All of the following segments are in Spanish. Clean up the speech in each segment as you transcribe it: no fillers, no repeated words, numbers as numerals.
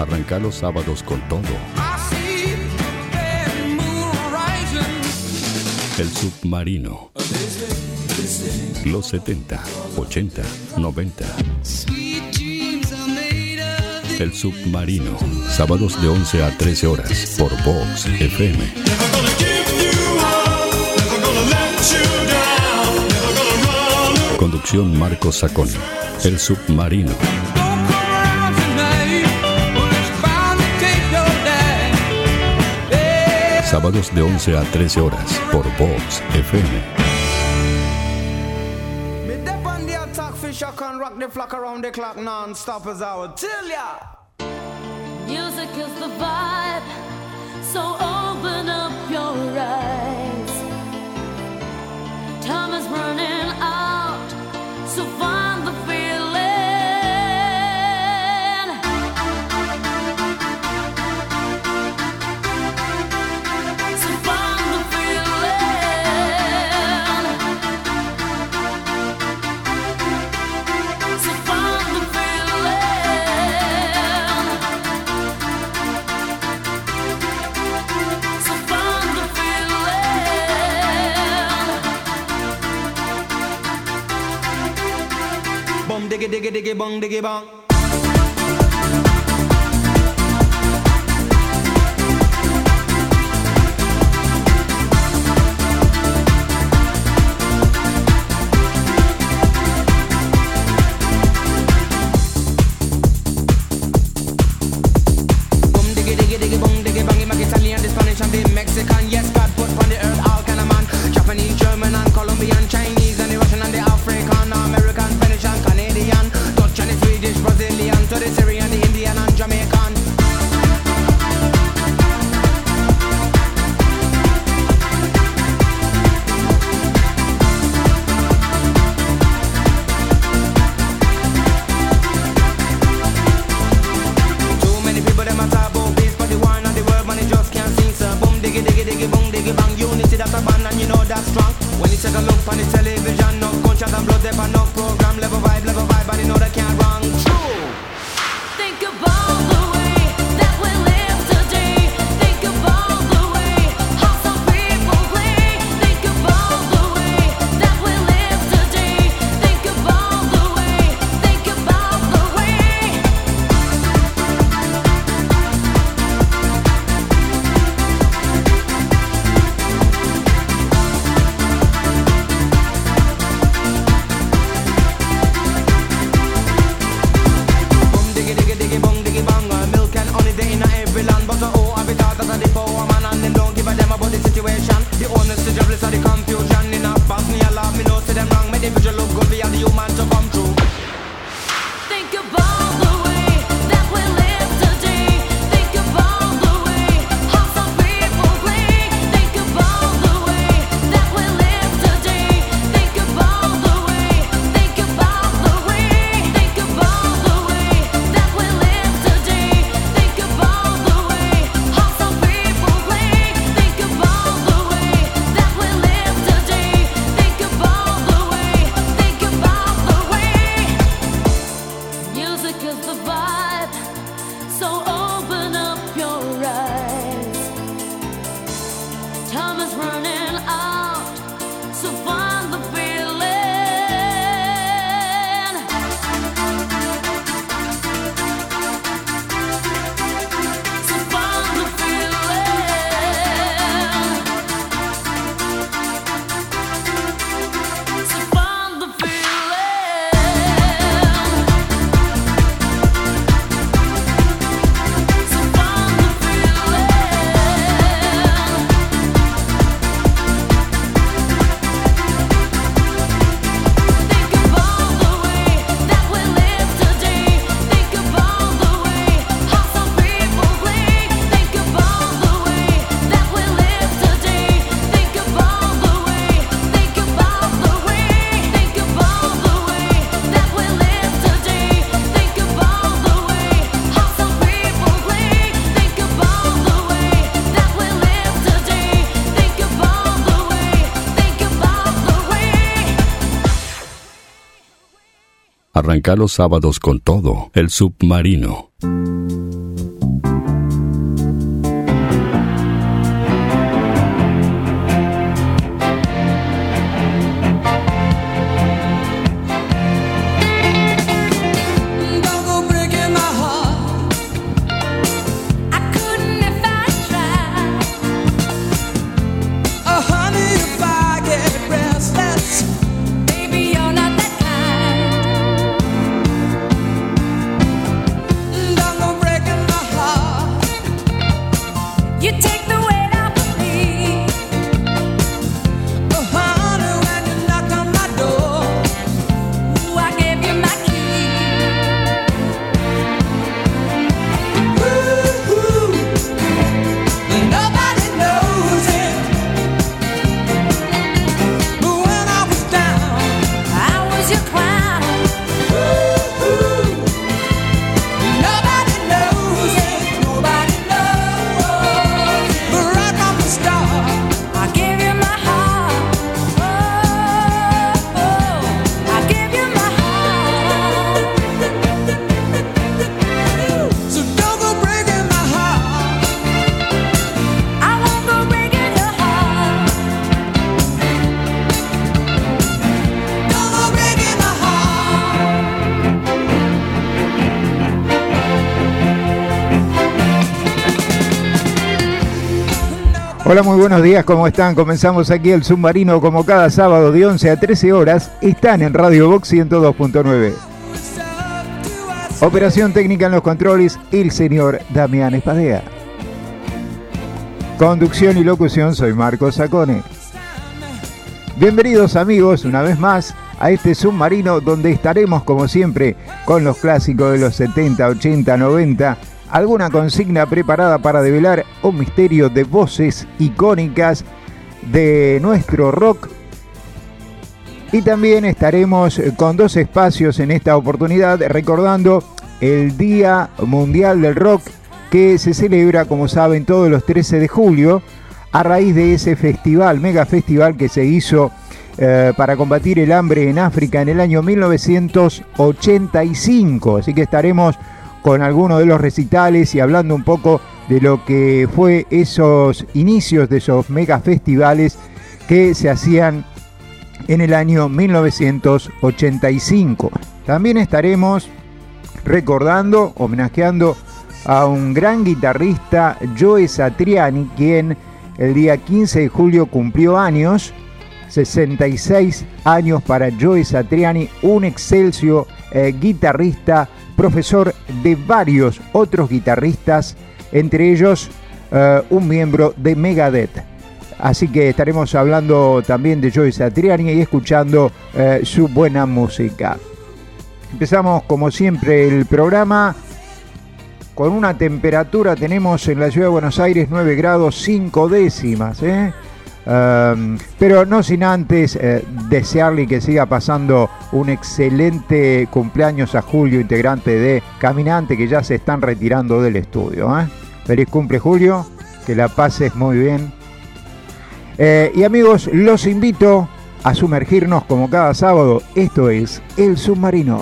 Arranca los sábados con todo. El Submarino. Los 70, 80, 90. El Submarino. Sábados de 11 a 13 horas por Vox FM. Conducción Marcos Sacón. El Submarino. Sábados de 11 a 13 horas por Vox FM. Music is the vibe, so open up your eyes. Time is running out, so find the feeling. So find the feeling. So find the feeling. So find the feeling. Bum diggy diggy diggy bong diggy bong. Bum diggy diggy diggy bong diggy bong. Him a Italian, the Spanish and the Mexican. Yes, God put on the earth all kind of man. Japanese, German and Colombian, Chinese and the Russian and the African, American, Spanish and Canadian, Dutch and the Swedish, Brazilian, to the Syrian, the Indian and Jamaican. Too many people them a talk about peace, but the war and the world man they just can't sing. So boom diggy diggy diggy boom diggy bang. Unity that's a band and you know that's strong. When you take a look on the television, no gunshot and blood, there no program, level vibe, but you know they can't wrong. True. Think about the way that we live today. Think about the way how some people play. Think about the way that we live today. Think about the way. Think about the way. Boom diggy diggy diggy bong diggy bang. Milk and honey they in every land, but oh, I be thought that the power man and them don't give a damn about the situation. The honest, the jobless, or the confusion in a pass me a laugh, me know say them wrong. Make the visual look good, we are the human to come true. Think about the way that we live today. Think about the way how some people play. Think about the way that we live today. Think about the way. Think about the way. Think about the way that we live today. Think about the way how some people play. Think about the way that we live today. Think about the way. Think about the way. Music is the vibe, so open up your eyes. Time is running out, so find the feeling. So find the feeling. So find the feeling. So find the feeling. Think about the way that we live today. Think about the way how some people play. Think about the way that we live today. Think about the way. Think about the way. Think about the way that we live today. Think about the way how some people play. Think about the way that we live today. Think about the way. Think about the way. Arranca los sábados con todo. El Submarino. Hola, muy buenos días, ¿cómo están? Comenzamos aquí el Submarino como cada sábado de 11 a 13 horas. Están en Radio Box 102.9. Operación técnica en los controles, el señor Damián Espadea. Conducción y locución, soy Marcos Sacone. Bienvenidos amigos, una vez más, a este Submarino donde estaremos como siempre con los clásicos de los 70, 80, 90, alguna consigna preparada para develar un misterio de voces icónicas de nuestro rock. Y también estaremos con dos espacios en esta oportunidad recordando el Día Mundial del Rock que se celebra, como saben, todos los 13 de julio a raíz de ese festival, mega festival que se hizo para combatir el hambre en África en el año 1985. Así que estaremos con algunos de los recitales y hablando un poco de lo que fue esos inicios de esos mega festivales que se hacían en el año 1985. También estaremos recordando, homenajeando a un gran guitarrista, Joe Satriani, quien el día 15 de julio cumplió años, 66 años para Joe Satriani, un excelso guitarrista, profesor de varios otros guitarristas, entre ellos un miembro de Megadeth. Así que estaremos hablando también de Joe Satriani y escuchando su buena música. Empezamos como siempre el programa con una temperatura, tenemos en la ciudad de Buenos Aires 9 grados 5 décimas, pero no sin antes desearle que siga pasando un excelente cumpleaños a Julio, integrante de Caminante, que ya se están retirando del estudio. Feliz cumple, Julio, que la pases muy bien. Y amigos, los invito a sumergirnos como cada sábado. Esto es El Submarino.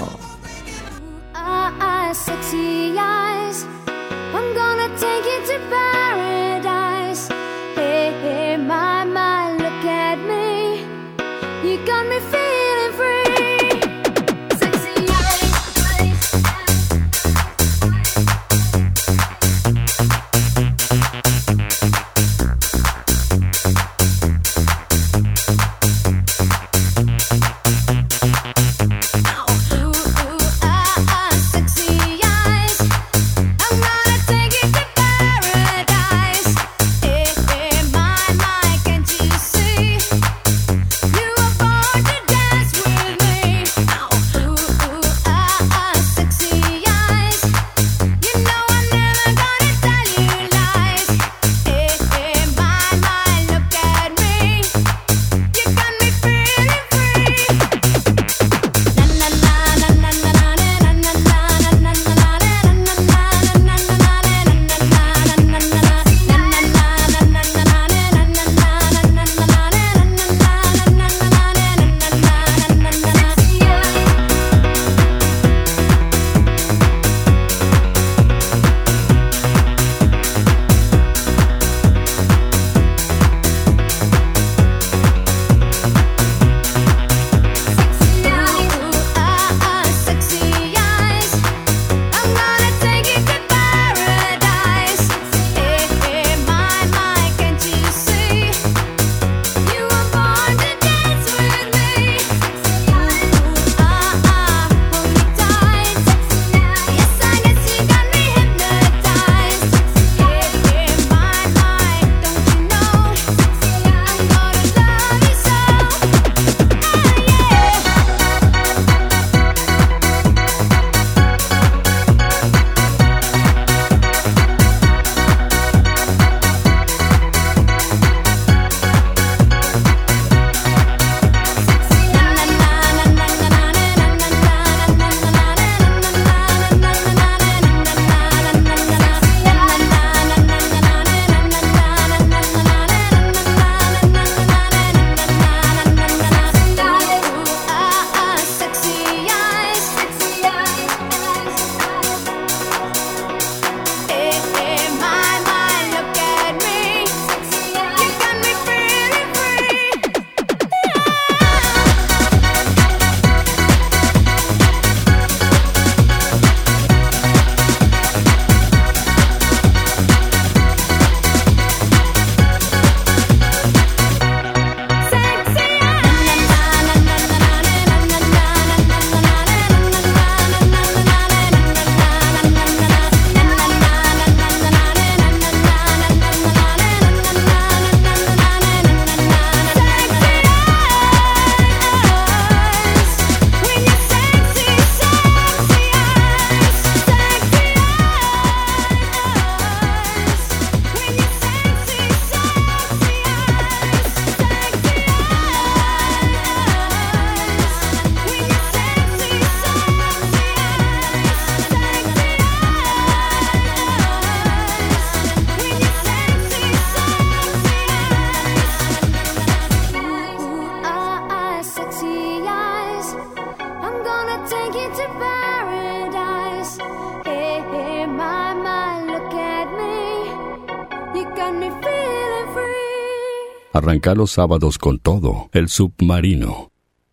Arranca los sábados con todo, El Submarino.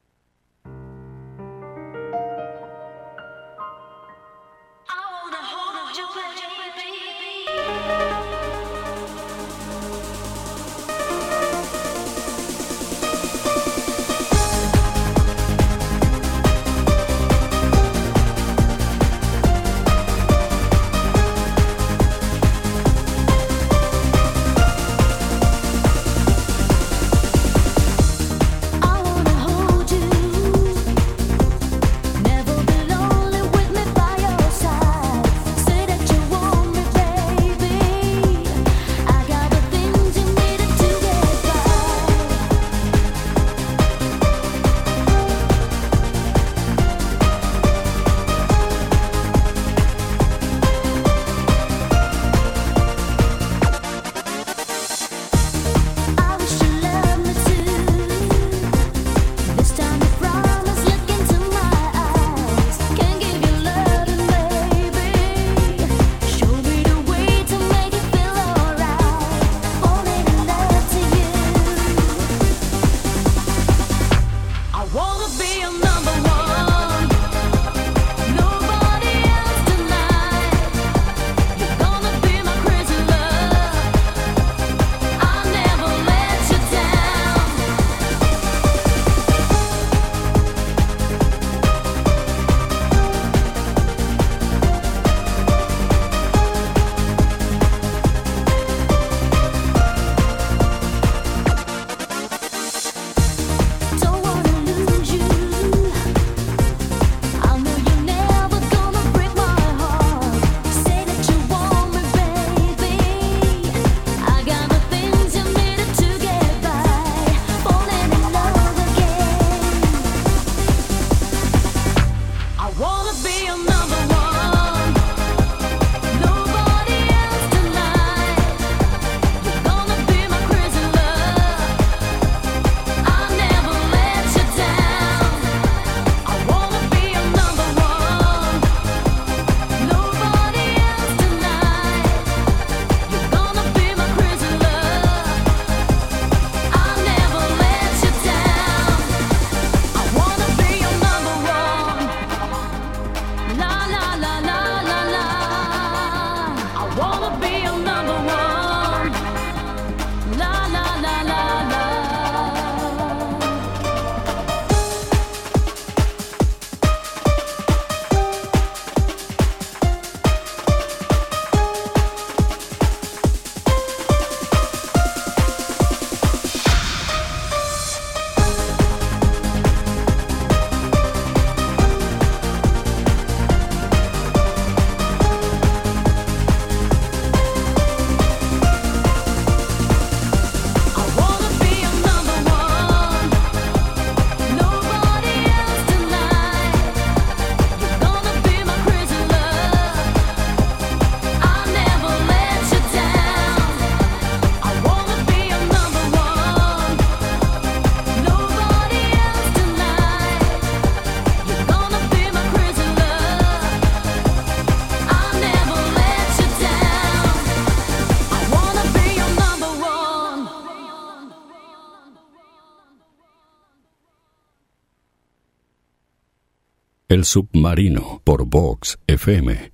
El Submarino por Vox FM.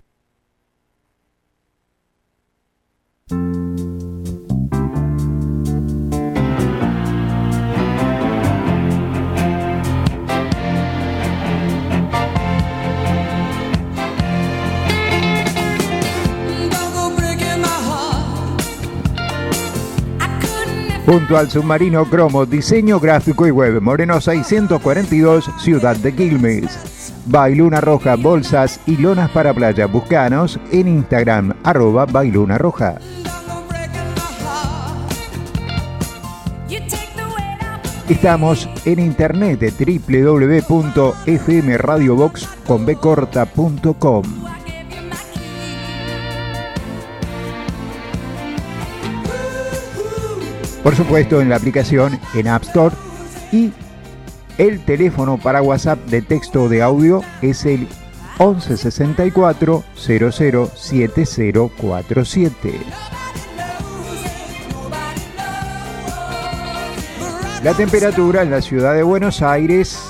Junto al Submarino Cromo, diseño gráfico y web, Moreno 642, Ciudad de Quilmes. Bailuna Roja, bolsas y lonas para playa. Búscanos en Instagram, @bailunarroja. Estamos en internet, www.fmradiobox.com. Por supuesto, en la aplicación en App Store, y el teléfono para WhatsApp de texto o de audio es el 1164 007047. La temperatura en la ciudad de Buenos Aires,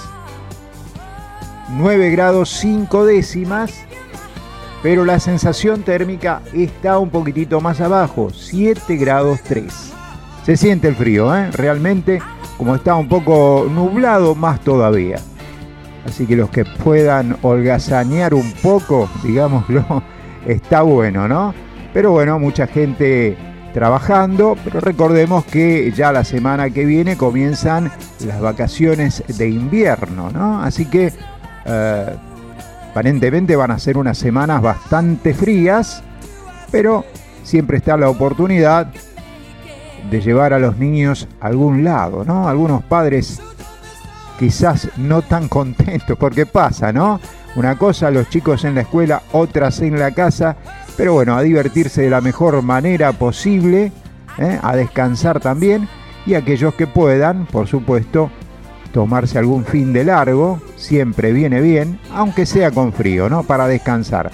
9 grados 5 décimas, pero la sensación térmica está un poquitito más abajo, 7 grados 3. Se siente el frío, realmente, como está un poco nublado, más todavía. Así que los que puedan holgazanear un poco, digámoslo, está bueno, ¿no? Pero bueno, mucha gente trabajando, pero recordemos que ya la semana que viene comienzan las vacaciones de invierno, ¿no? Así que aparentemente van a ser unas semanas bastante frías, pero siempre está la oportunidad de llevar a los niños a algún lado, ¿no? Algunos padres quizás no tan contentos, porque pasa, ¿no? Una cosa los chicos en la escuela, otras en la casa, pero bueno, a divertirse de la mejor manera posible, a descansar también, y aquellos que puedan, por supuesto, tomarse algún fin de largo, siempre viene bien, aunque sea con frío, ¿no? Para descansar.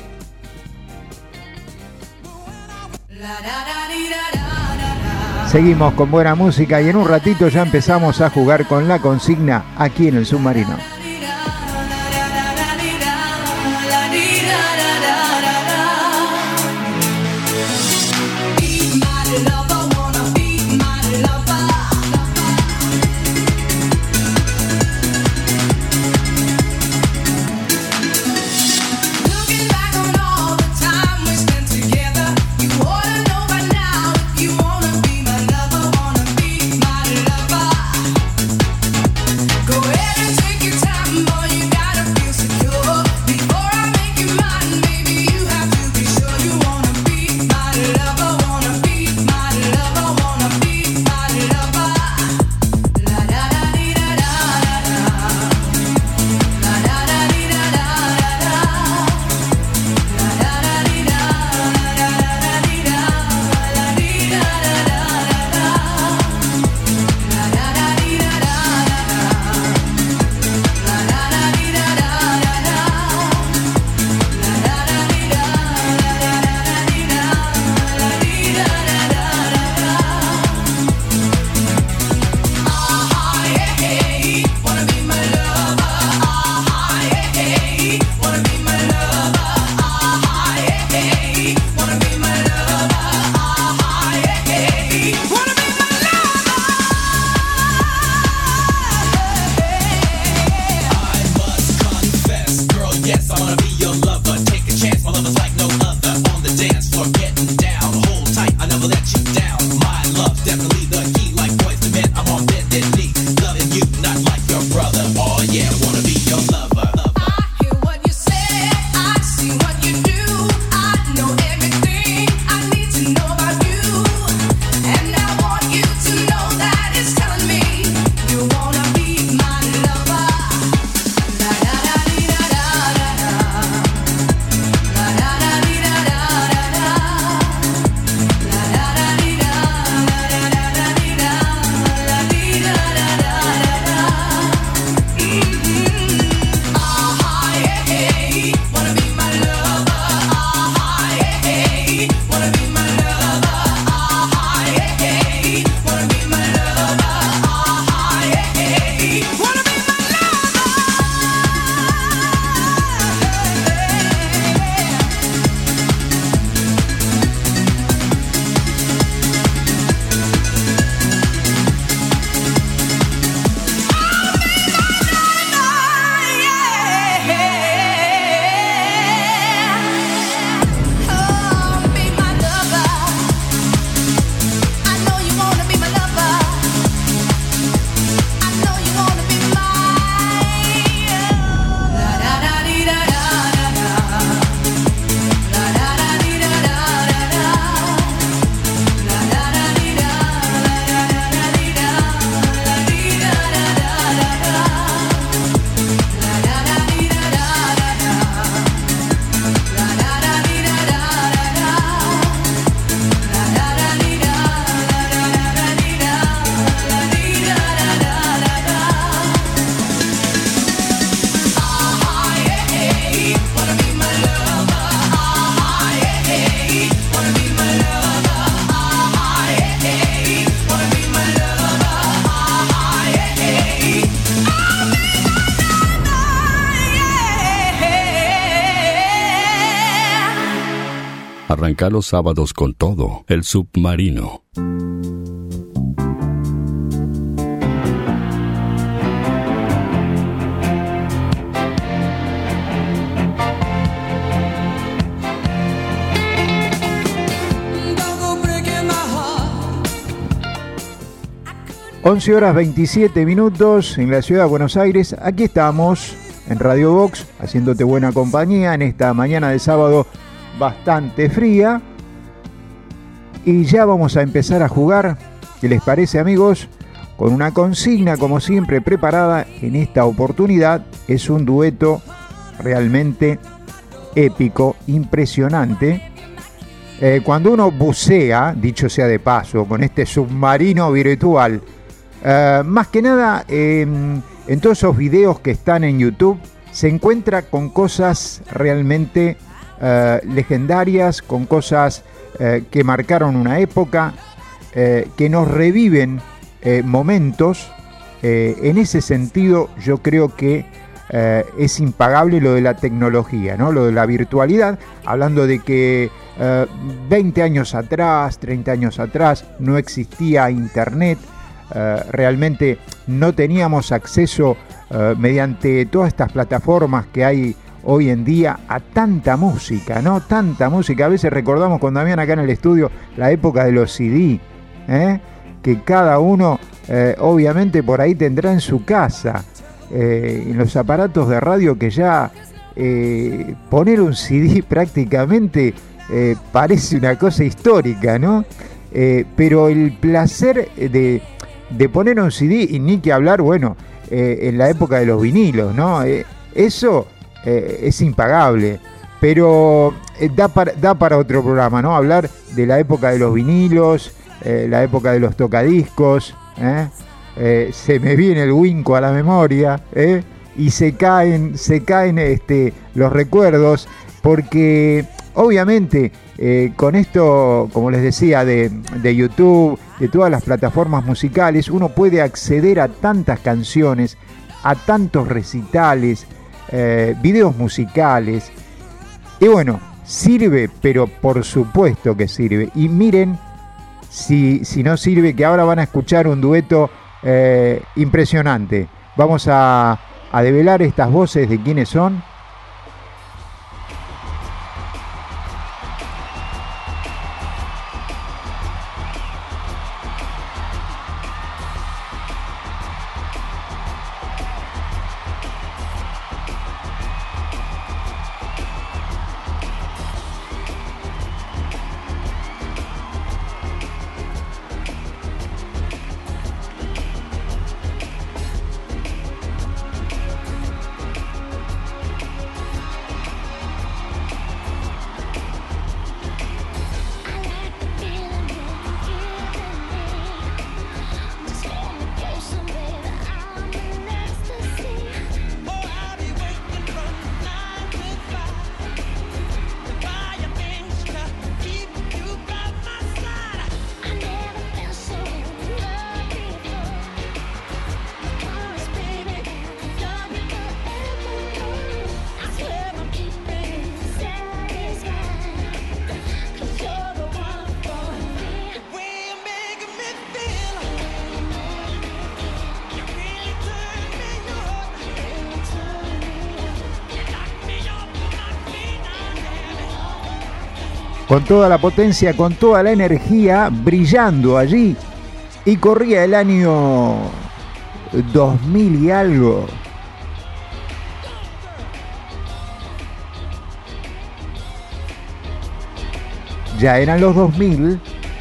Seguimos con buena música y en un ratito ya empezamos a jugar con la consigna aquí en el submarino. Go ahead and take your time. Arranca los sábados con todo, El Submarino. Don't go breaking my heart. 11:27 en la ciudad de Buenos Aires. Aquí estamos en Radio Box haciéndote buena compañía en esta mañana de sábado bastante fría. Y ya vamos a empezar a jugar, ¿qué les parece, amigos? Con una consigna como siempre preparada. En esta oportunidad es un dueto realmente épico, impresionante. Cuando uno bucea, dicho sea de paso, con este submarino virtual, más que nada en todos esos videos que están en YouTube, se encuentra con cosas realmente legendarias, con cosas que marcaron una época, que nos reviven momentos. En ese sentido, yo creo que es impagable lo de la tecnología, ¿no? Lo de la virtualidad, hablando de que 20 años atrás, 30 años atrás, no existía internet. Realmente no teníamos acceso mediante todas estas plataformas que hay hoy en día a tanta música, ¿no? Tanta música. A veces recordamos con Damián acá en el estudio la época de los CD, que cada uno obviamente por ahí tendrá en su casa, en los aparatos de radio, que ya poner un CD prácticamente parece una cosa histórica, ¿no? Pero el placer de poner un CD, y ni que hablar, bueno, en la época de los vinilos, ¿no? Eso es impagable, pero da para otro programa, ¿no? Hablar de la época de los vinilos, la época de los tocadiscos, se me viene el Winco a la memoria, y se caen los recuerdos, porque obviamente con esto, como les decía, de YouTube, de todas las plataformas musicales, uno puede acceder a tantas canciones, a tantos recitales, videos musicales. Y bueno, sirve, pero por supuesto que sirve. Y miren, si no sirve, que ahora van a escuchar un dueto impresionante. Vamos a develar estas voces de quiénes son. Con toda la potencia, con toda la energía, brillando allí. Y corría el año 2000 y algo. Ya eran los 2000.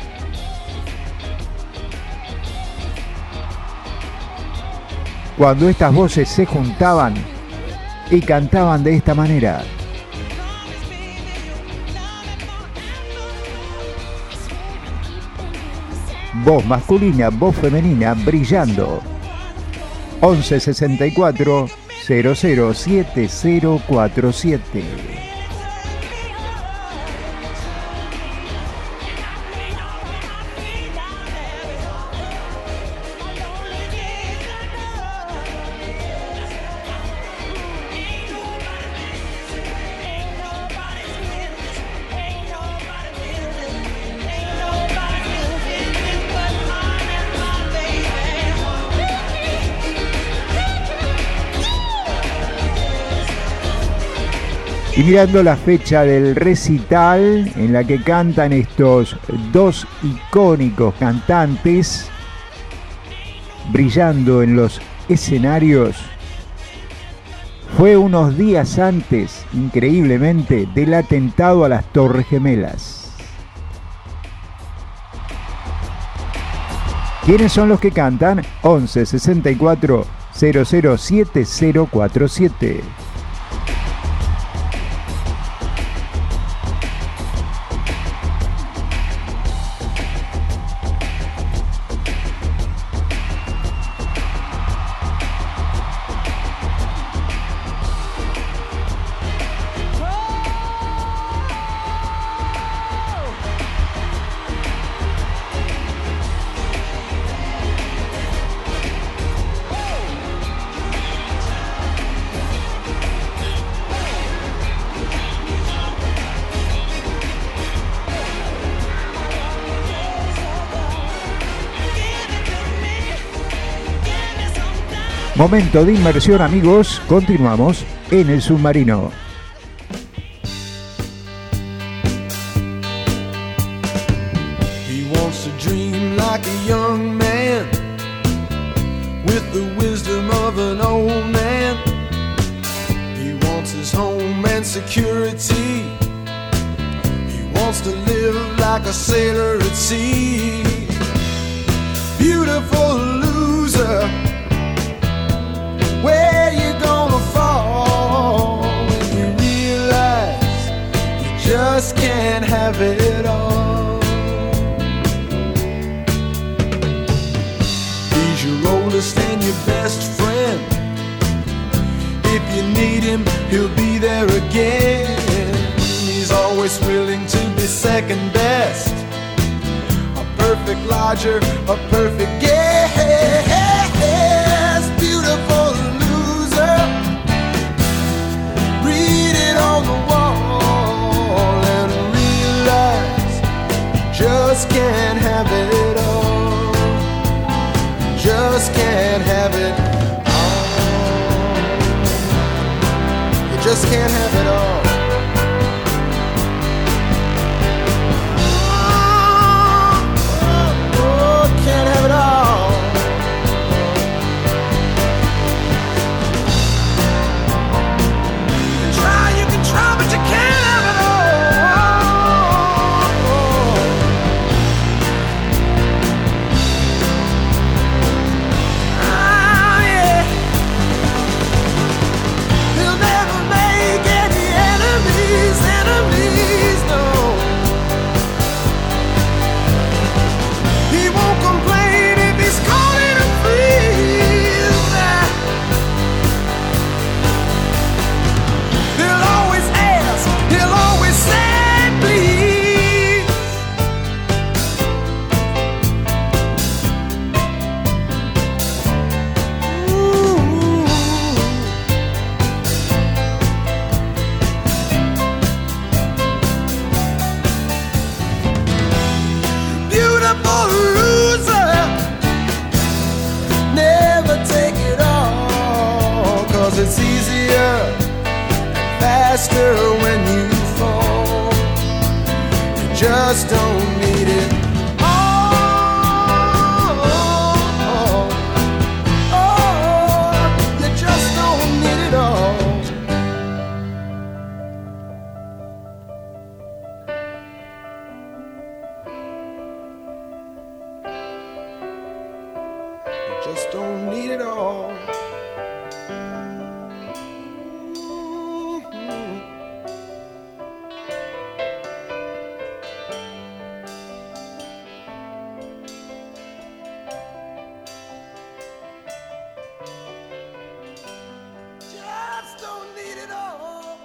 Cuando estas voces se juntaban y cantaban de esta manera. Voz masculina, voz femenina, brillando. 11 64 00 7047. Y mirando la fecha del recital en la que cantan estos dos icónicos cantantes, brillando en los escenarios, fue unos días antes, increíblemente, del atentado a las Torres Gemelas. ¿Quiénes son los que cantan? 11 64 00 7047. Momento de inmersión, amigos. Continuamos en el submarino. He wants to dream like a young man with the wisdom of an old man. He wants his home and security. He wants to live like a sailor at sea. Beautiful loser, where you gonna fall when you realize you just can't have it all? He's your oldest and your best friend. If you need him, he'll be there again. He's always willing to be second best, a perfect lodger, a perfect guest. Beautiful loser, read it on the wall and realize you just can't have it all. Just can't have it all. You just can't have it all. Can't have it all. You can try, but you can't have it all. Ah, yeah. He'll never make any enemies, no. He won't complain if he's caught in a freeze. He'll always ask, he'll always say please. Ooh. Beautiful loser, never take it all, 'cause it's easier, faster when you fall. You just don't need it all. You just don't need it all. You just don't need it all. Just don't need it all.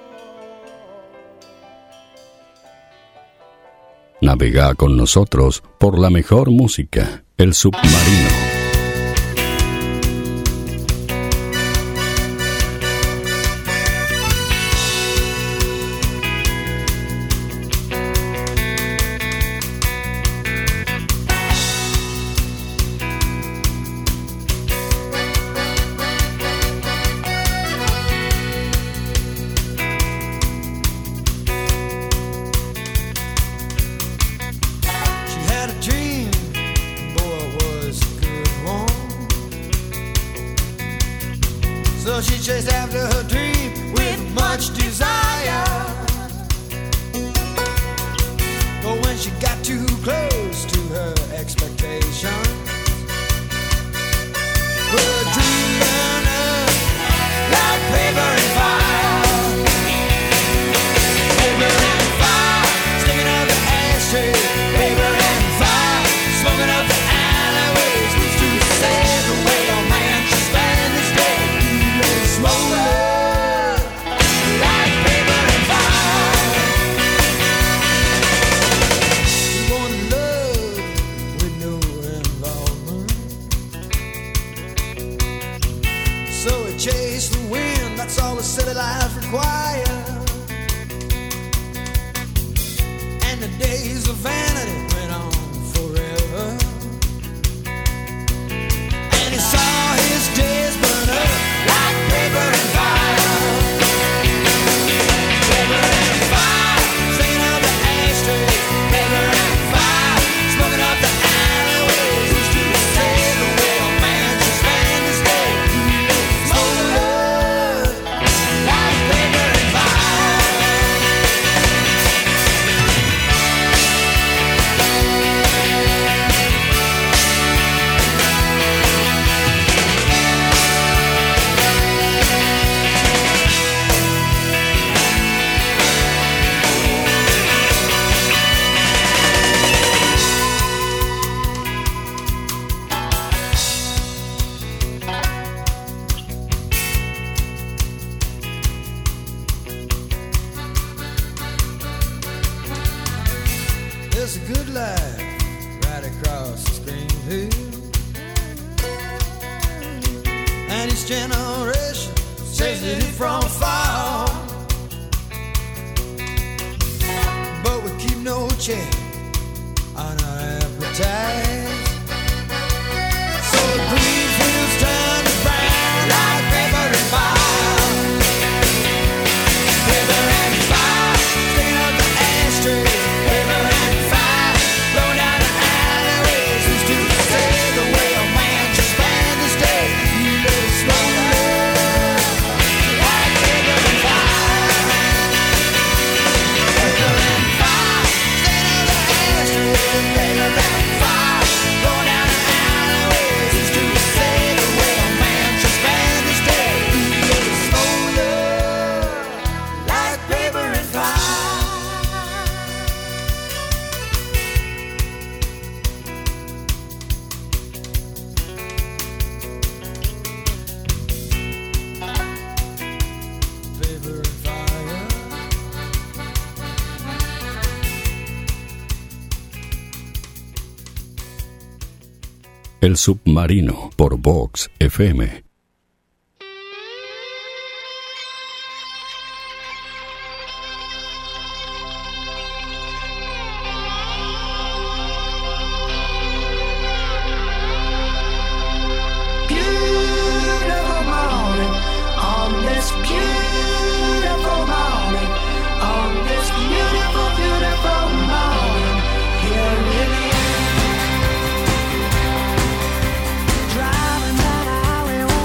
Navega con nosotros por la mejor música, El Submarino. there's a good life right across the screen hill. And each generation says it from far, but we keep no check on our appetite. So the green fields turn to brown like paper and fire. Paper and fire, clean up the ashtray. Paper and fire, blow down the alleyways. Who's to say the way a man should spend his day? You live slowly, like paper and fire. Paper and fire, clean up the ashtray. Paper and fire, blow down the alleyways. Who's to say the way a man should spend his day? You live slowly, like paper and fire. Paper and fire. El Submarino por Vox FM. Beautiful morning, on this beautiful morning, on this beautiful, beautiful morning, here it is. Driving down the highway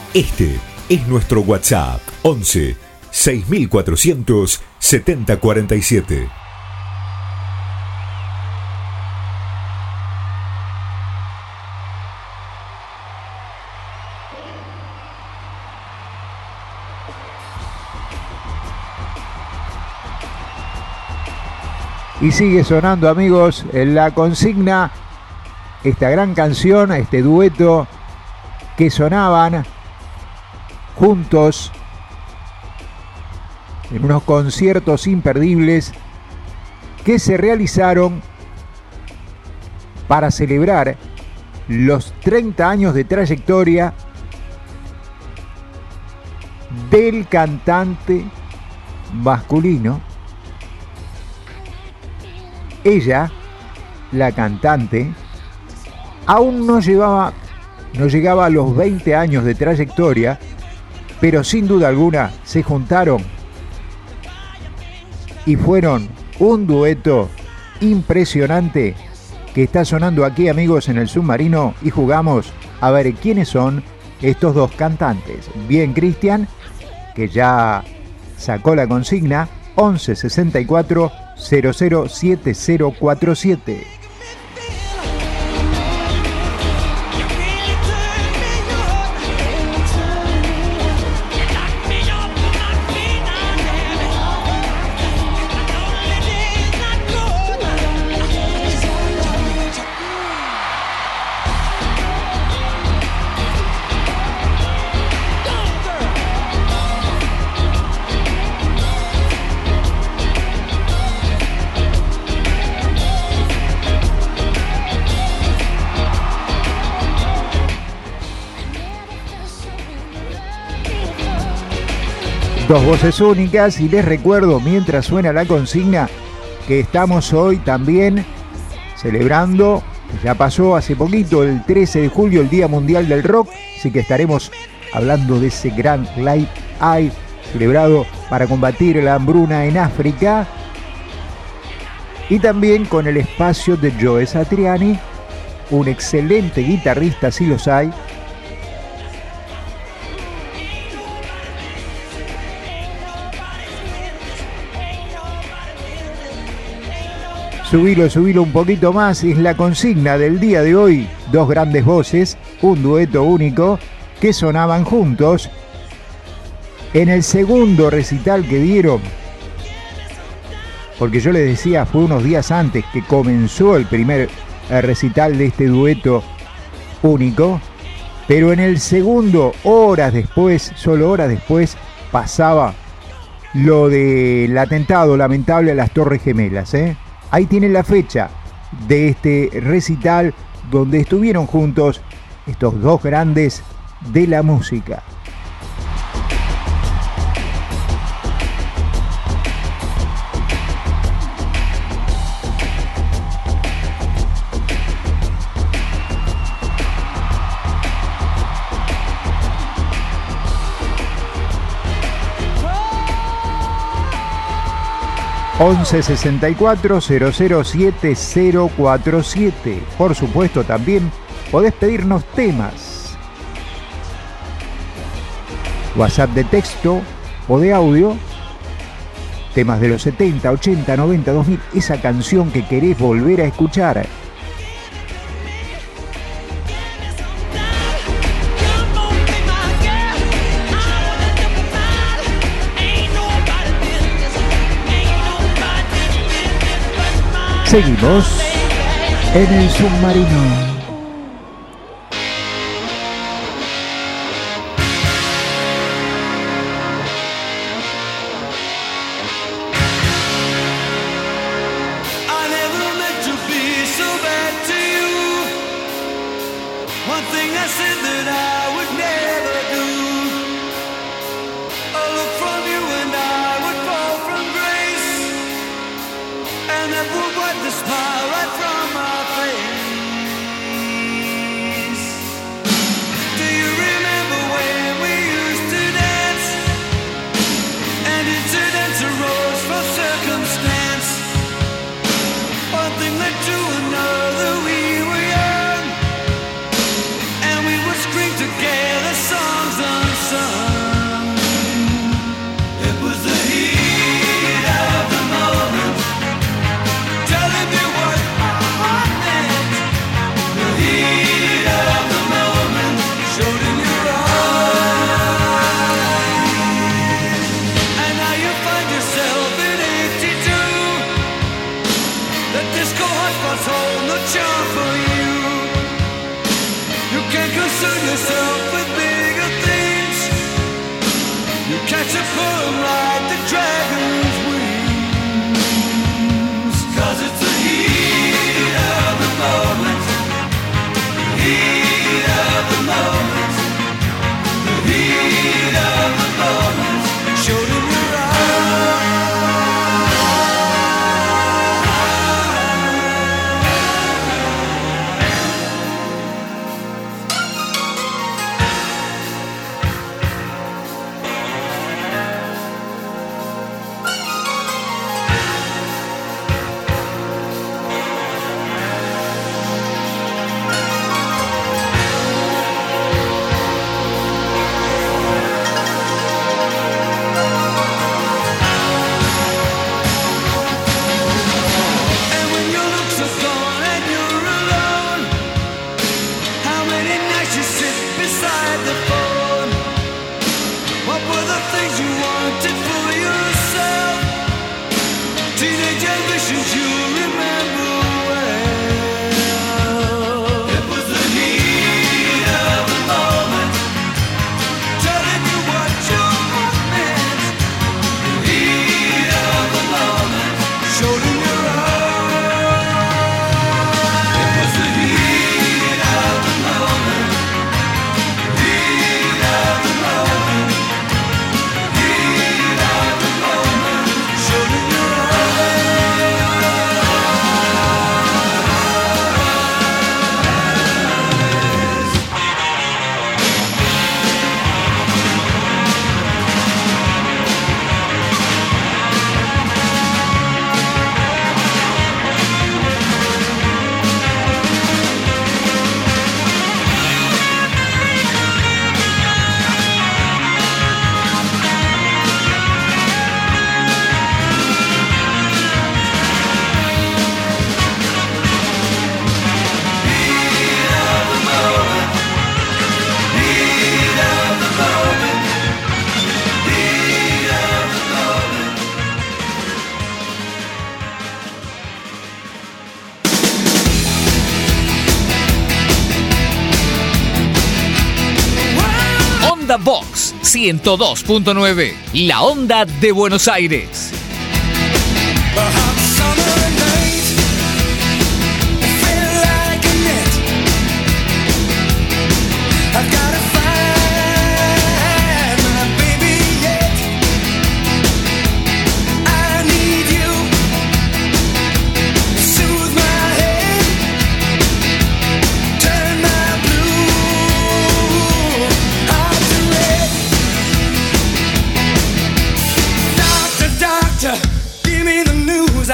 Este es nuestro WhatsApp 11 6400 7047. Y sigue sonando, amigos, en la consigna, esta gran canción, este dueto que sonaban juntos en unos conciertos imperdibles que se realizaron para celebrar los 30 años de trayectoria del cantante masculino. Ella, la cantante, aún no llegaba a los 20 años de trayectoria, pero sin duda alguna se juntaron y fueron un dueto impresionante que está sonando aquí, amigos, en el Submarino, y jugamos a ver quiénes son estos dos cantantes. Bien, Cristian, que ya sacó la consigna, 11 64 00 7047. Dos voces únicas, y les recuerdo mientras suena la consigna que estamos hoy también celebrando, ya pasó hace poquito, el 13 de julio, el Día Mundial del Rock, así que estaremos hablando de ese gran Live Aid celebrado para combatir la hambruna en África, y también con el espacio de Joe Satriani, un excelente guitarrista, si los hay. Subilo un poquito más, es la consigna del día de hoy. Dos grandes voces, un dueto único, que sonaban juntos en el segundo recital que dieron. Porque yo les decía, fue unos días antes que comenzó el primer recital de este dueto único, pero en el segundo, horas después, solo horas después, pasaba lo del atentado lamentable a las Torres Gemelas, Ahí tienen la fecha de este recital donde estuvieron juntos estos dos grandes de la música. ...11 64 00 7047. Por supuesto, también podés pedirnos temas. WhatsApp de texto o de audio. Temas de los 70, 80, 90, 2000. Esa canción que querés volver a escuchar. Seguimos en el Submarino. And that would wipe the smile right from my face. catch a pull like the dragon's wings. 'Cause it's the heat of the moment, heat of the moment, the heat of the moment, showed in your Vox 102.9, la onda de Buenos Aires. Give me the news.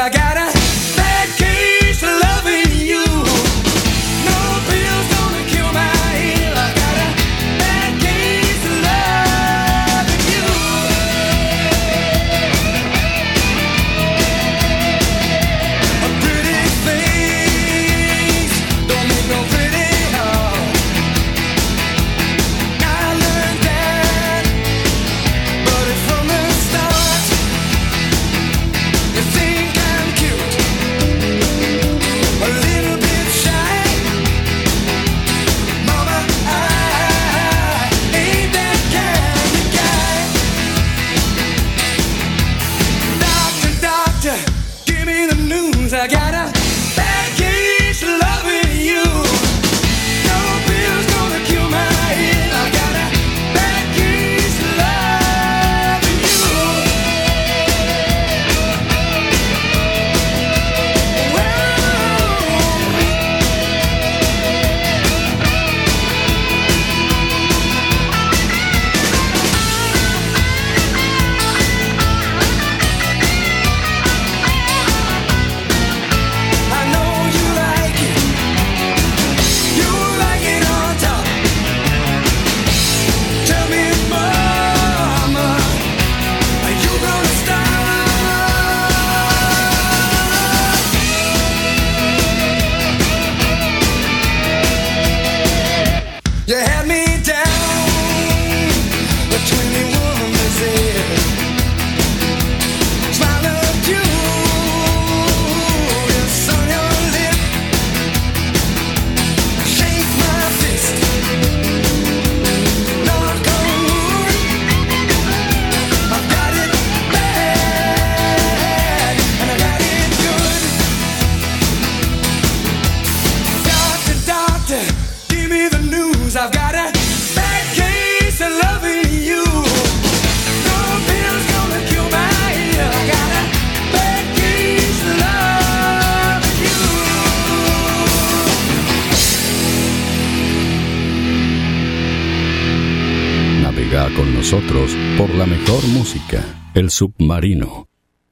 Navega con nosotros por la mejor música, El Submarino.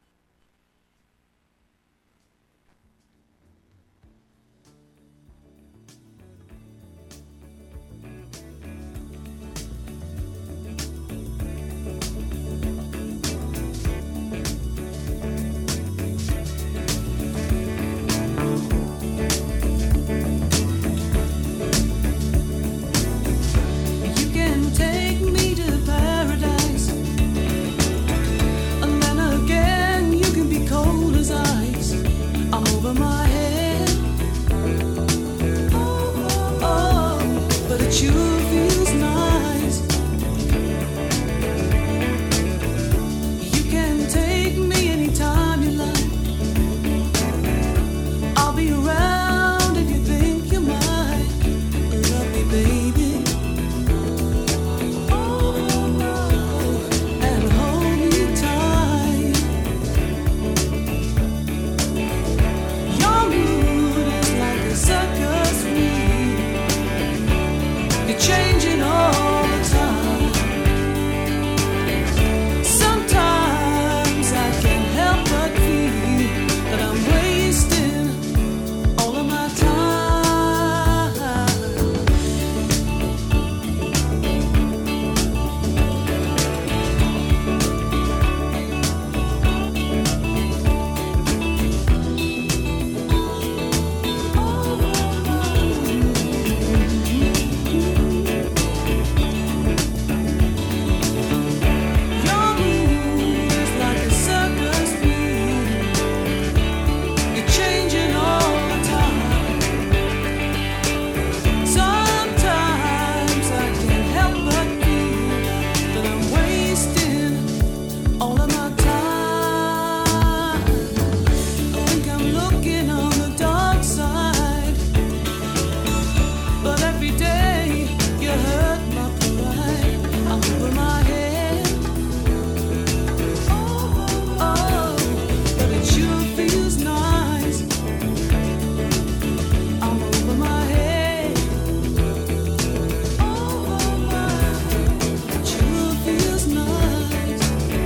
You can take me to paradise, and then again you can be cold as ice. I'm over my head. Oh, but it sure feels nice. You can take me anytime you like. I'll be around if you think you might love me, baby. And hold me tight. Your mood is like a circus wheel. You're changing all the time. Sometimes I can't help but feel that I'm wasting all of my time. Your mood is like a circus wheel. You're changing all the time. Sometimes I can't help but feel that I'm wasting all of my time. I think I'm looking on the dark side, but every day you hurt my pride. I'm over my head. Oh, but it sure feels nice. I'm over my head. It sure feels nice.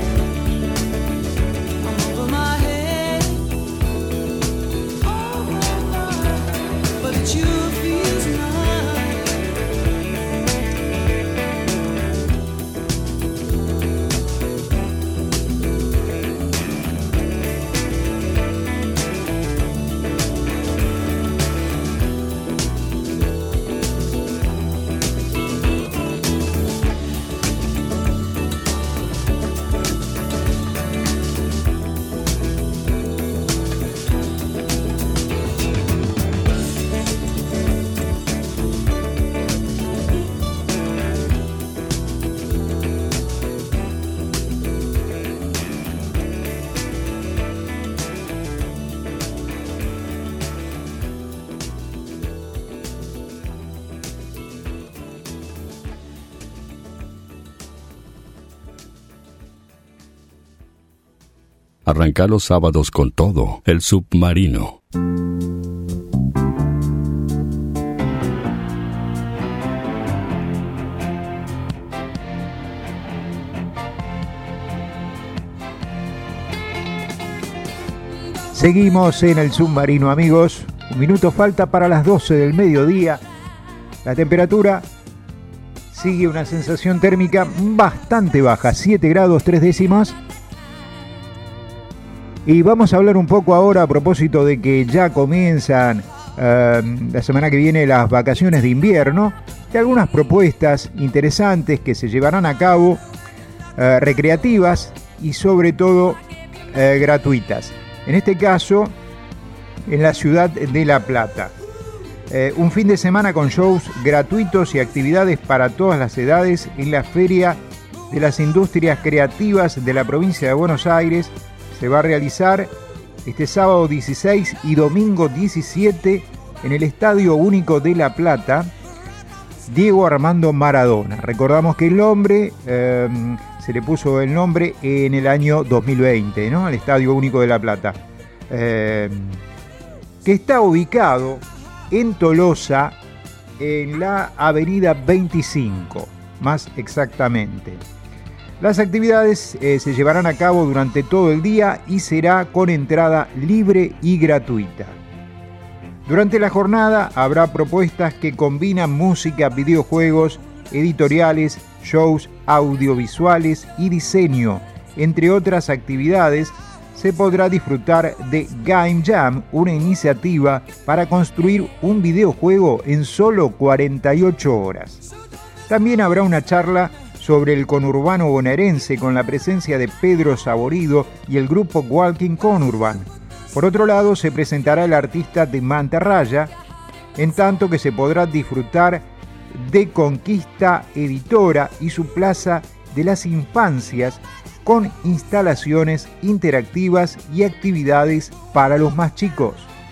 I'm over my head. But it sure feels nice. Arranca los sábados con todo, El Submarino. Seguimos en El Submarino, amigos. Un minuto falta para las 12 del mediodía. La temperatura sigue una sensación térmica bastante baja, 7 grados 3 décimas. Y vamos a hablar un poco ahora a propósito de que ya comienzan la semana que viene las vacaciones de invierno, de algunas propuestas interesantes que se llevarán a cabo, recreativas y sobre todo gratuitas. En este caso, en la ciudad de La Plata. Un fin de semana con shows gratuitos y actividades para todas las edades en la Feria de las Industrias Creativas de la provincia de Buenos Aires. Se va a realizar este sábado 16 y domingo 17 en el Estadio Único de La Plata, Diego Armando Maradona. Recordamos que el nombre se le puso el nombre en el año 2020, ¿no? Al Estadio Único de La Plata, que está ubicado en Tolosa, en la avenida 25. más exactamente. Las actividades se llevarán a cabo durante todo el día y será con entrada libre y gratuita. Durante la jornada habrá propuestas que combinan música, videojuegos, editoriales, shows audiovisuales y diseño. Entre otras actividades, se podrá disfrutar de Game Jam, una iniciativa para construir un videojuego en solo 48 horas. También habrá una charla sobre el conurbano bonaerense con la presencia de Pedro Saborido y el grupo Walking Conurban. Por otro lado, se presentará el artista de Mantarraya, en tanto que se podrá disfrutar de Conquista Editora y su Plaza de las Infancias, con instalaciones interactivas y actividades para los más chicos.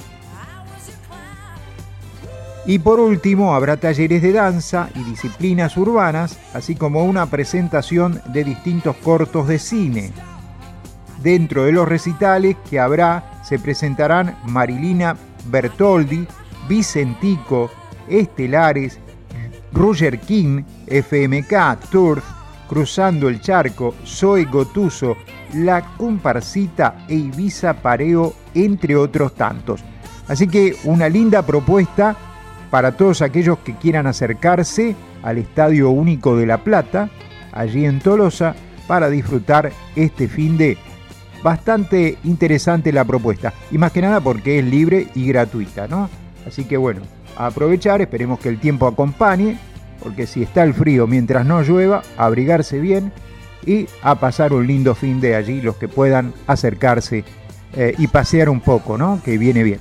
Y por último, habrá talleres de danza y disciplinas urbanas, así como una presentación de distintos cortos de cine. Dentro de los recitales que habrá, se presentarán Marilina Bertoldi, Vicentico, Estelares, Roger King, FMK, Turf, Cruzando el Charco, Zoe Gotuso, La Comparsita e Ibiza Pareo, entre otros tantos. Así que una linda propuesta para todos aquellos que quieran acercarse al Estadio Único de La Plata, allí en Tolosa, para disfrutar este fin de. Bastante interesante la propuesta, y más que nada porque es libre y gratuita, ¿no? Así que bueno, a aprovechar, esperemos que el tiempo acompañe, porque si está el frío mientras no llueva, abrigarse bien y a pasar un lindo fin de allí los que puedan acercarse y pasear un poco, ¿no? Que viene bien.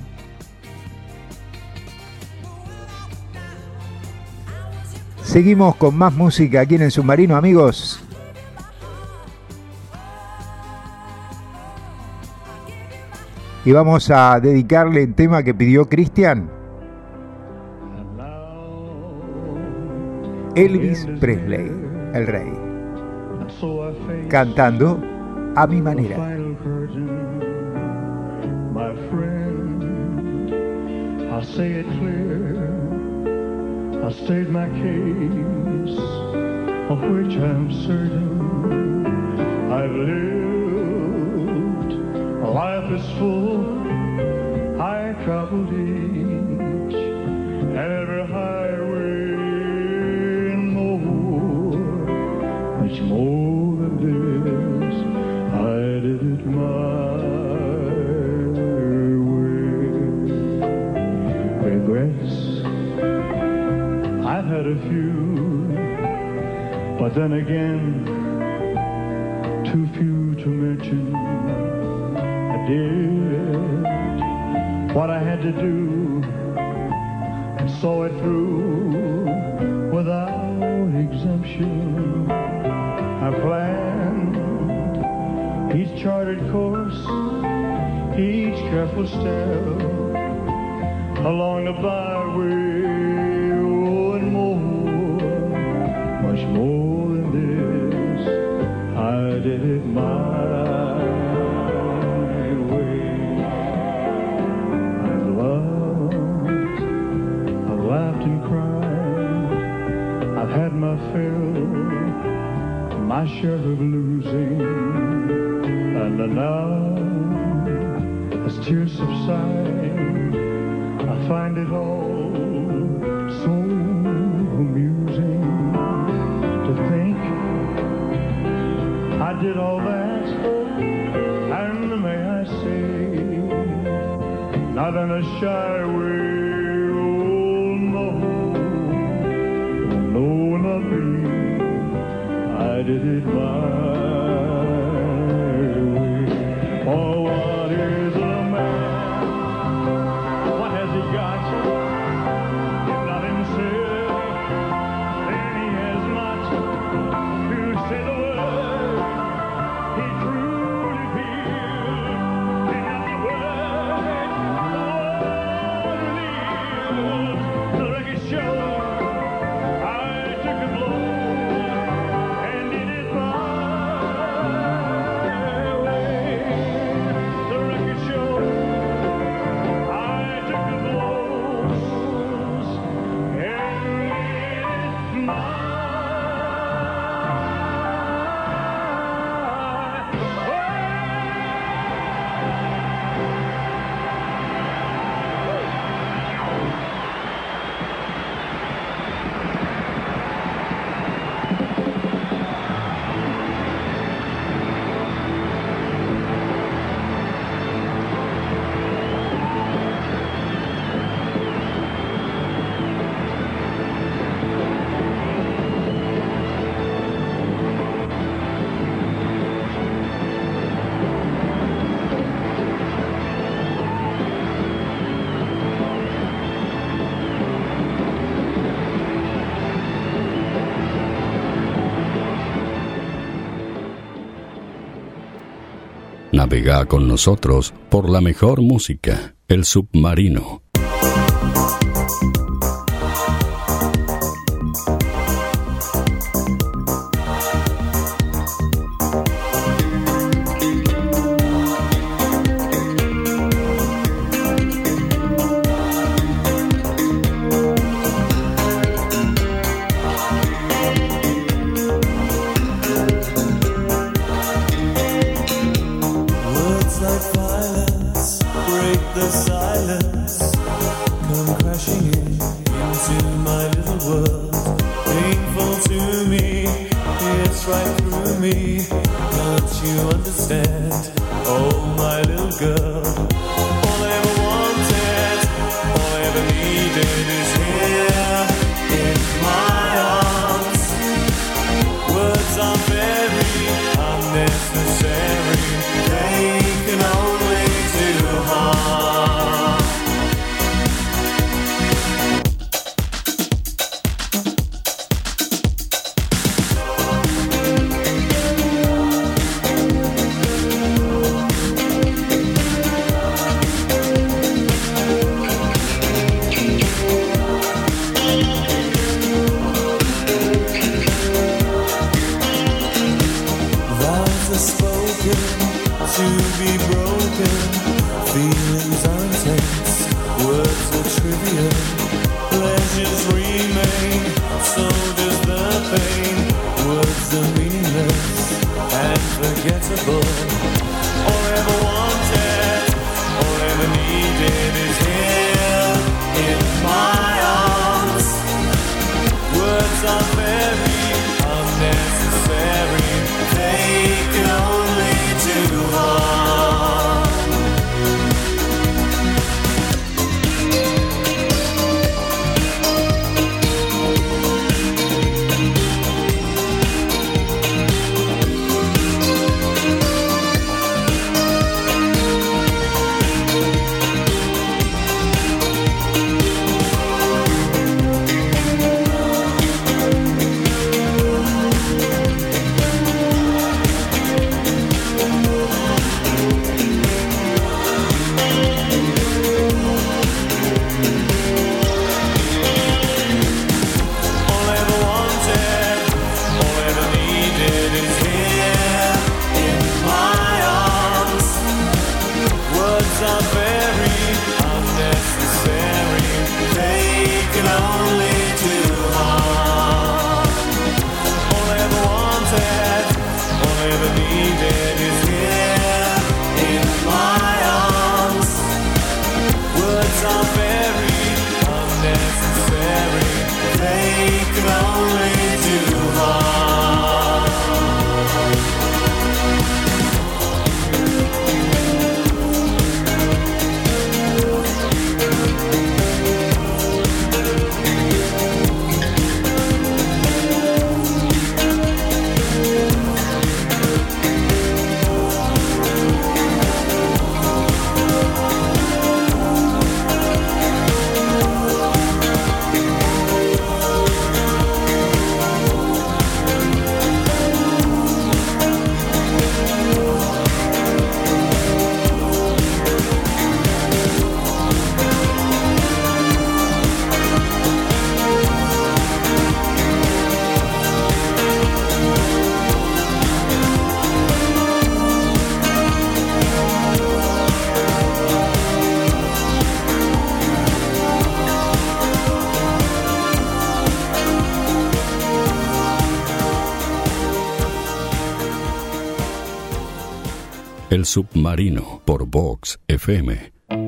Seguimos con más música aquí en el submarino, amigos. Y vamos a dedicarle el tema que pidió Cristian. Elvis Presley, el rey, cantando A Mi Manera. My friend, I'll say it clear. I'll state my case, of which I'm certain. I've lived a life is full. I traveled each and every highway and more, much more than this. I did it my way. Regrets, I've had a few, but then again, too few to mention. I did what I had to do and saw it through without exemption. I planned each charted course, each careful step along the byway, and more, much more than this. I did it my way. I've loved, I've laughed and cried, I've had my fill, my share of losing, and now, as tears subside, I find it all so amusing to think I did all that, and may I say, not in a shy way, oh no, no, not me, I did it my way. Oh, what is a man? What has he got? If not himself, then he has not to say the word he truly feels. In other words, the world leaves the record show. I took a blow and did it my way. Navega con nosotros por la mejor música, El Submarino. Words like violence break the silence, come crashing into my little world. Painful to me, it's right through me. Can't you understand? Oh, my little girl. All I ever wanted, all I ever needed is here in my arms. Words are very unnecessary. They can only do harm. Vows are spoken to be broken. Feelings are intense, words are trivial. Pleasures remain, so does the pain. Words are meaningless and forgettable. All I ever wanted, all I ever needed is here in my arms. Words are very unnecessary. They can only do harm. All I ever wanted, all I ever needed is here in my arms. Words are very unnecessary. They can only do harm. All I ever wanted, all I ever needed is here in my arms. Words are very unnecessary. They can only do harm. El Submarino por Vox FM.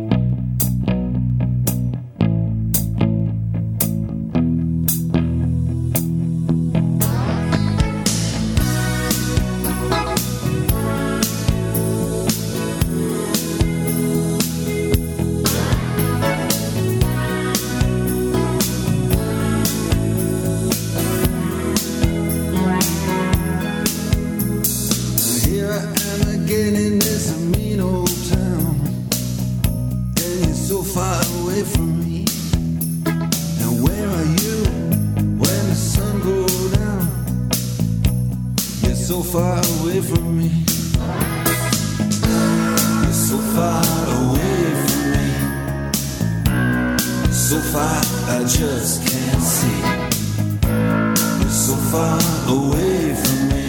Here I am again in this mean old town. And you're so far away from me. Now where are you when the sun goes down? You're so far away from me. so far away from me, so far I just can't see. You're so far away from me,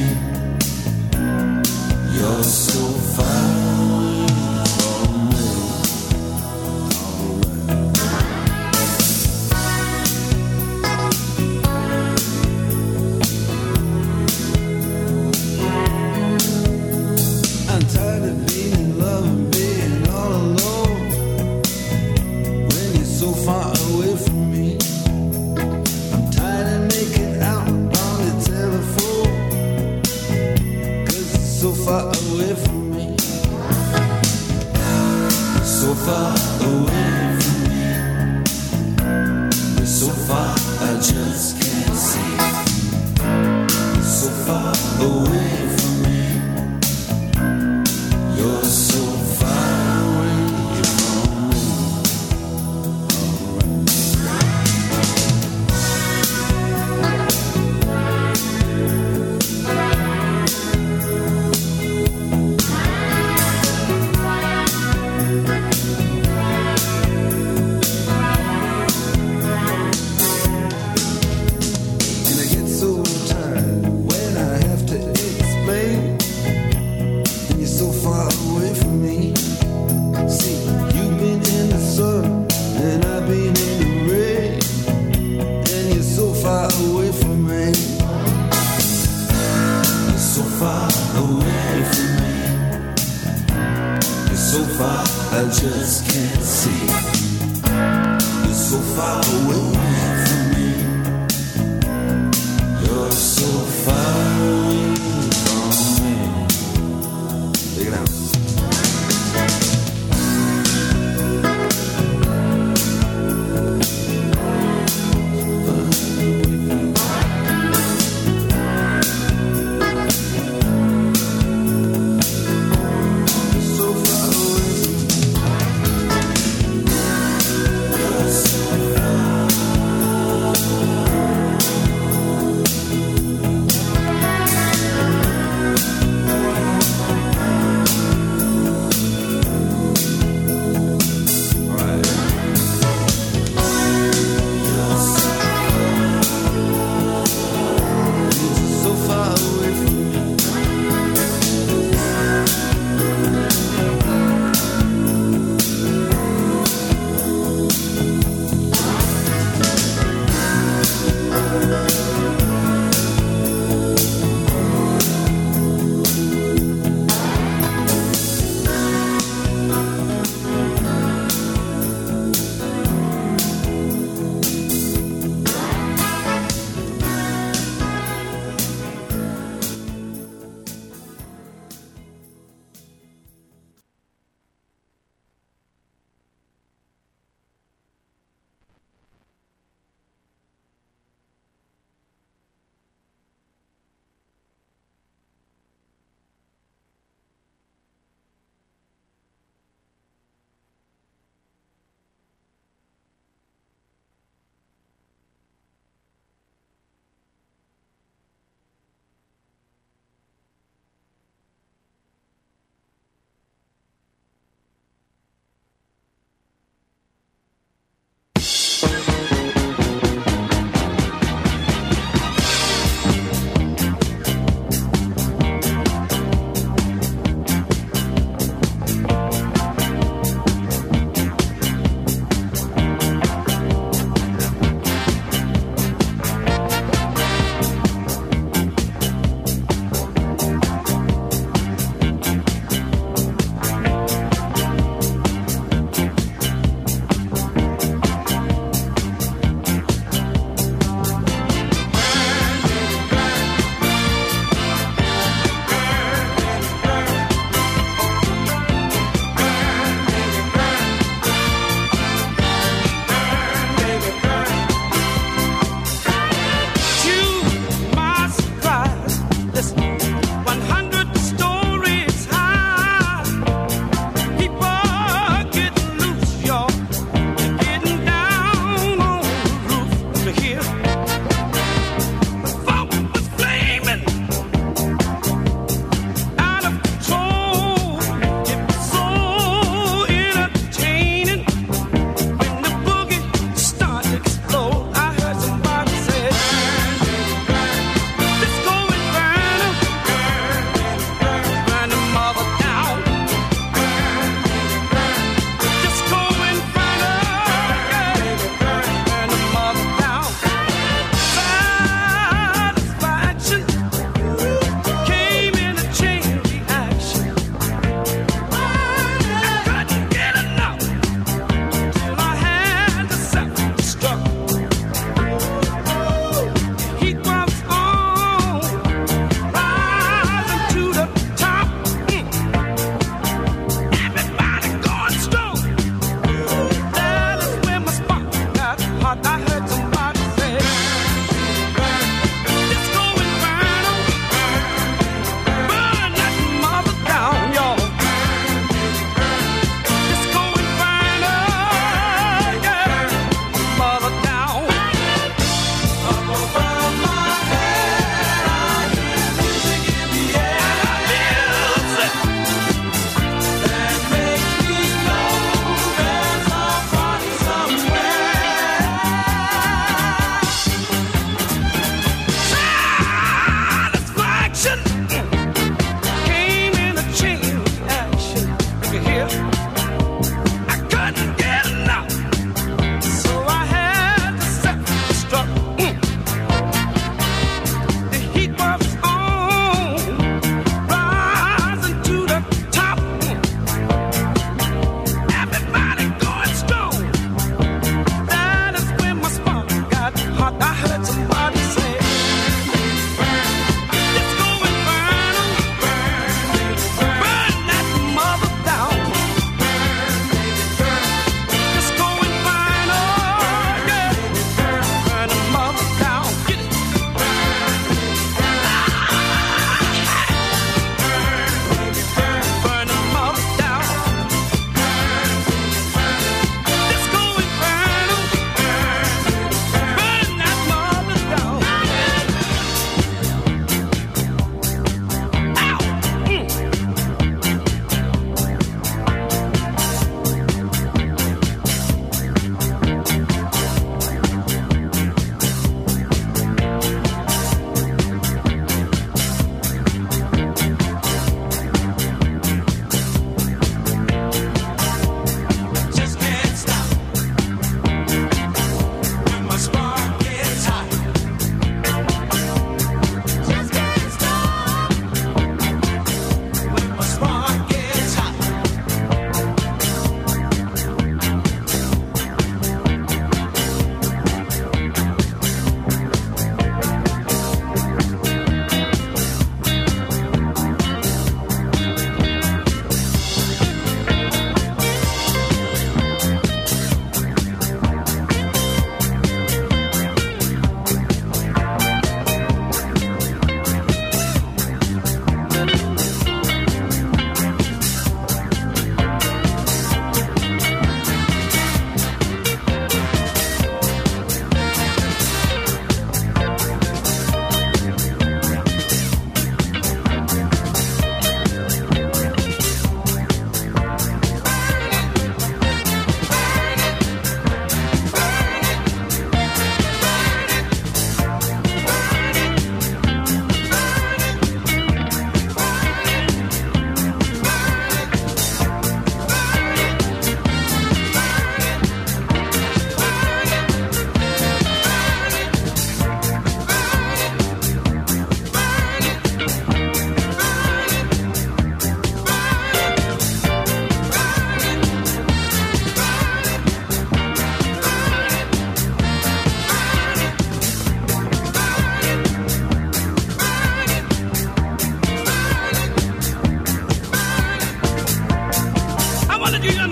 you're so far away from me. I'm tired of being in love and being all alone when you're so far away from me. I'm tired of making out on the telephone 'cause it's so far away from me. You're so far away from me. You're so far I just can't see. You're so far away from me. You're so far away from me. And I get so tired when I have to explain. And you're so far away from me. See, you've been in the sun and I've been in the rain, and you're so far away from me. You're so far away from me. You're so far I just can't see. You're so far away from me. You're so far away from me. Take it out. So far away from me. You're so far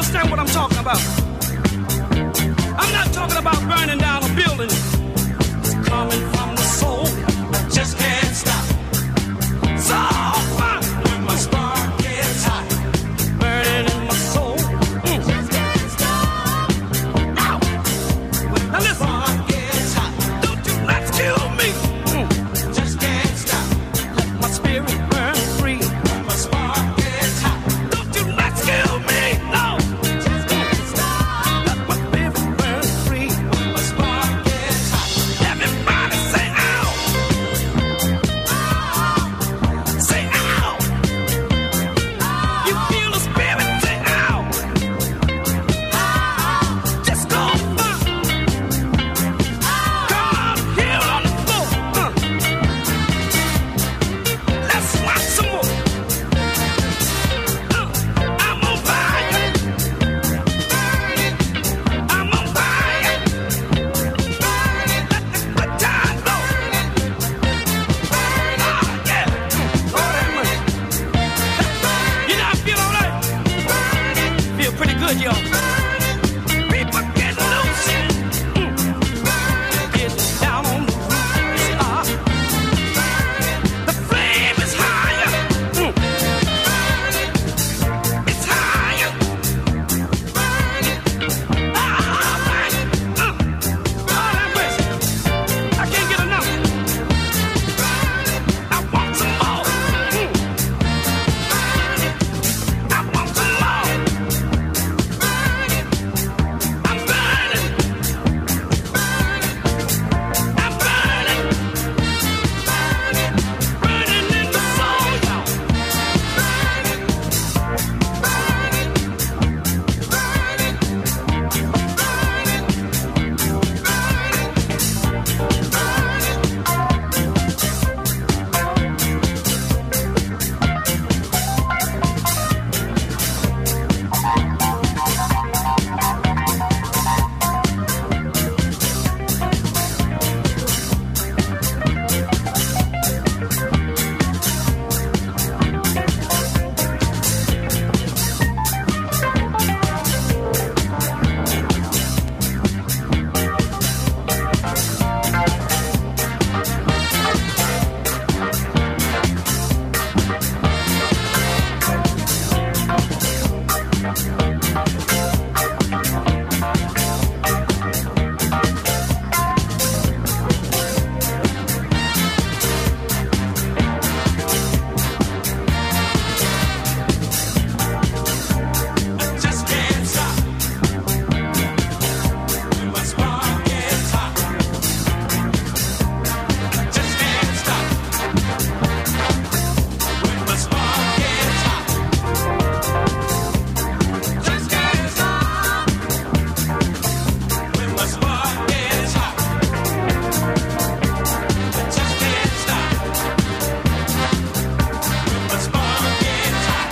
understand what I'm talking about. I'm not talking about burning down a building. It's coming from the soul. Just can't stop. So fun when my spark gets hot, burning in my soul. Just can't stop. Now, when my spark gets hot, don't you let's kill me. Just can't stop. Let my spirit burn free. When my spark gets hot, don't you let's kill me. No. Just can't stop. Let my spirit burn free. When my spark gets hot, everybody say ow. Say ow. You feel the spirit, say ow. Disco funk. Come on, here on the floor. Let's rock some more. I'm on fire. I'm on fire. Let the good time blow. Yeah. Lord have mercy. You know, I feel all right. Feel pretty good, y'all. People get loose. Get down on the roof. The flame is higher. It's higher. Lord have mercy. I can't get enough. I want some more. I want some more. I'm burning. I'm burning. Burning in the soul, y'all. Just can't stop. When my spark gets hot. Just can't stop. When my spark gets hot. Just can't stop. When my spark gets hot. Just can't stop. When my spark gets hot.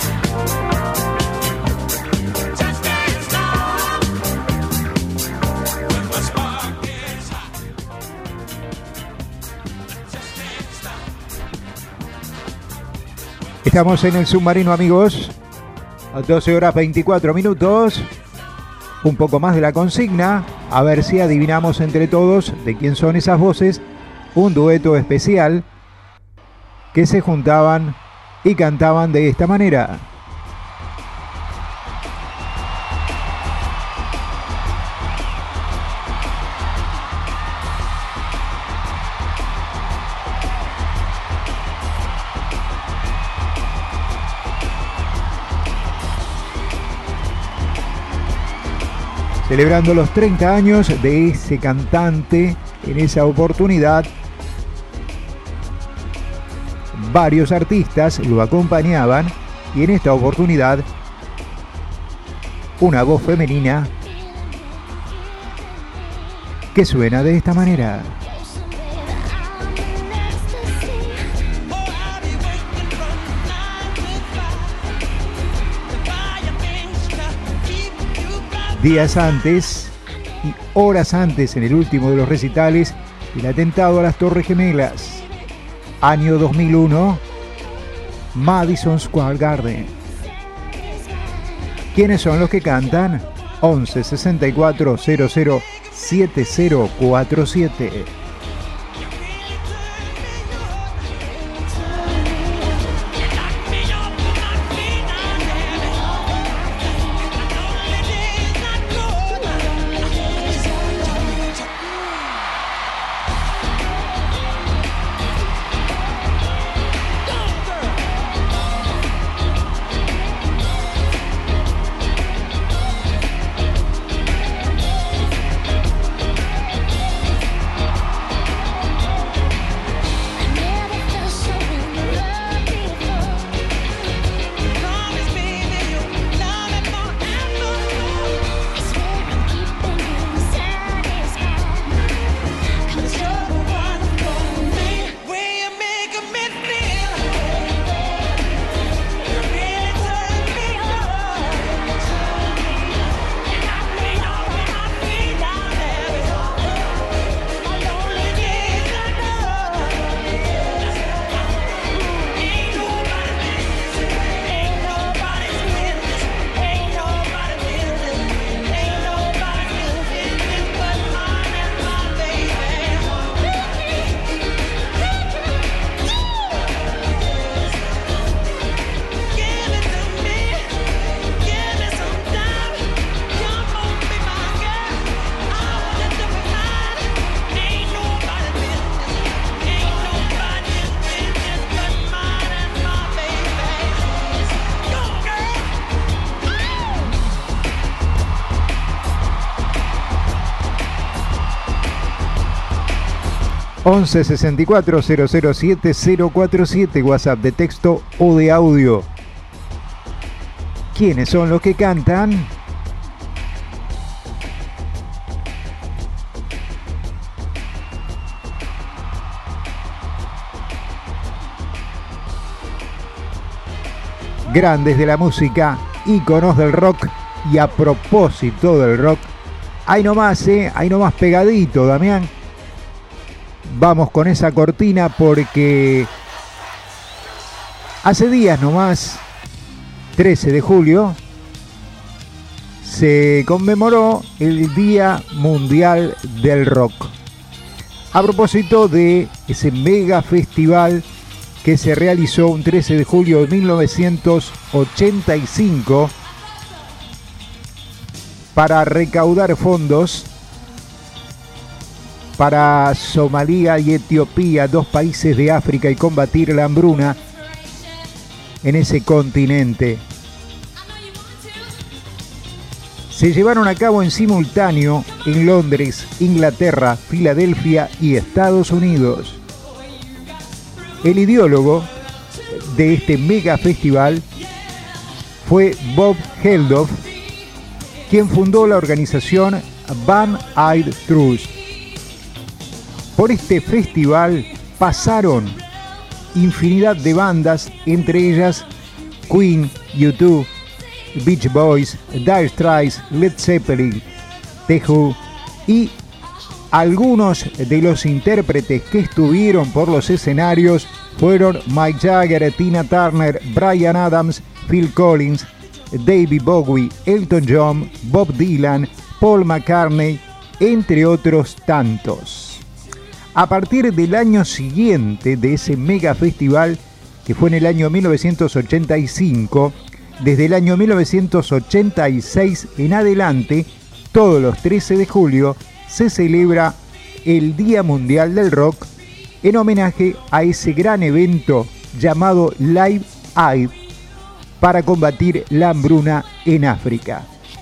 Just can't stop. When my spark gets hot. Just can't stop. Estamos en el submarino, amigos. A 12 horas 24 minutos. Un poco más de la consigna. A ver si adivinamos entre todos de quién son esas voces. Un dueto especial que se juntaban y cantaban de esta manera. Celebrando los 30 años de ese cantante, en esa oportunidad, varios artistas lo acompañaban y en esta oportunidad, una voz femenina que suena de esta manera. Días antes y horas antes, en el último de los recitales, el atentado a las Torres Gemelas, año 2001, Madison Square Garden. ¿Quiénes son los que cantan? 11 64 00 7047. ...11 64 007 047... WhatsApp de texto o de audio. ¿Quiénes son los que cantan? Grandes de la música, íconos del rock. Y a propósito del rock, ahí nomás pegadito, Damián. Vamos con esa cortina porque hace días nomás, 13 de julio, se conmemoró el Día Mundial del Rock. A propósito de ese mega festival que se realizó un 13 de julio de 1985 para recaudar fondos para Somalia y Etiopía, dos países de África, y combatir la hambruna en ese continente. Se llevaron a cabo en simultáneo en Londres, Inglaterra, Filadelfia y Estados Unidos. El ideólogo de este mega festival fue Bob Geldof, quien fundó la organización Band Aid Trust. Por este festival pasaron infinidad de bandas, entre ellas Queen, U2, Beach Boys, Dire Straits, Led Zeppelin, The Who, y algunos de los intérpretes que estuvieron por los escenarios fueron Mick Jagger, Tina Turner, Bryan Adams, Phil Collins, David Bowie, Elton John, Bob Dylan, Paul McCartney, entre otros tantos. A partir del año siguiente de ese mega festival, que fue en el año 1985, desde el año 1986 en adelante, todos los 13 de julio, se celebra el Día Mundial del Rock en homenaje a ese gran evento llamado Live Aid para combatir la hambruna en África.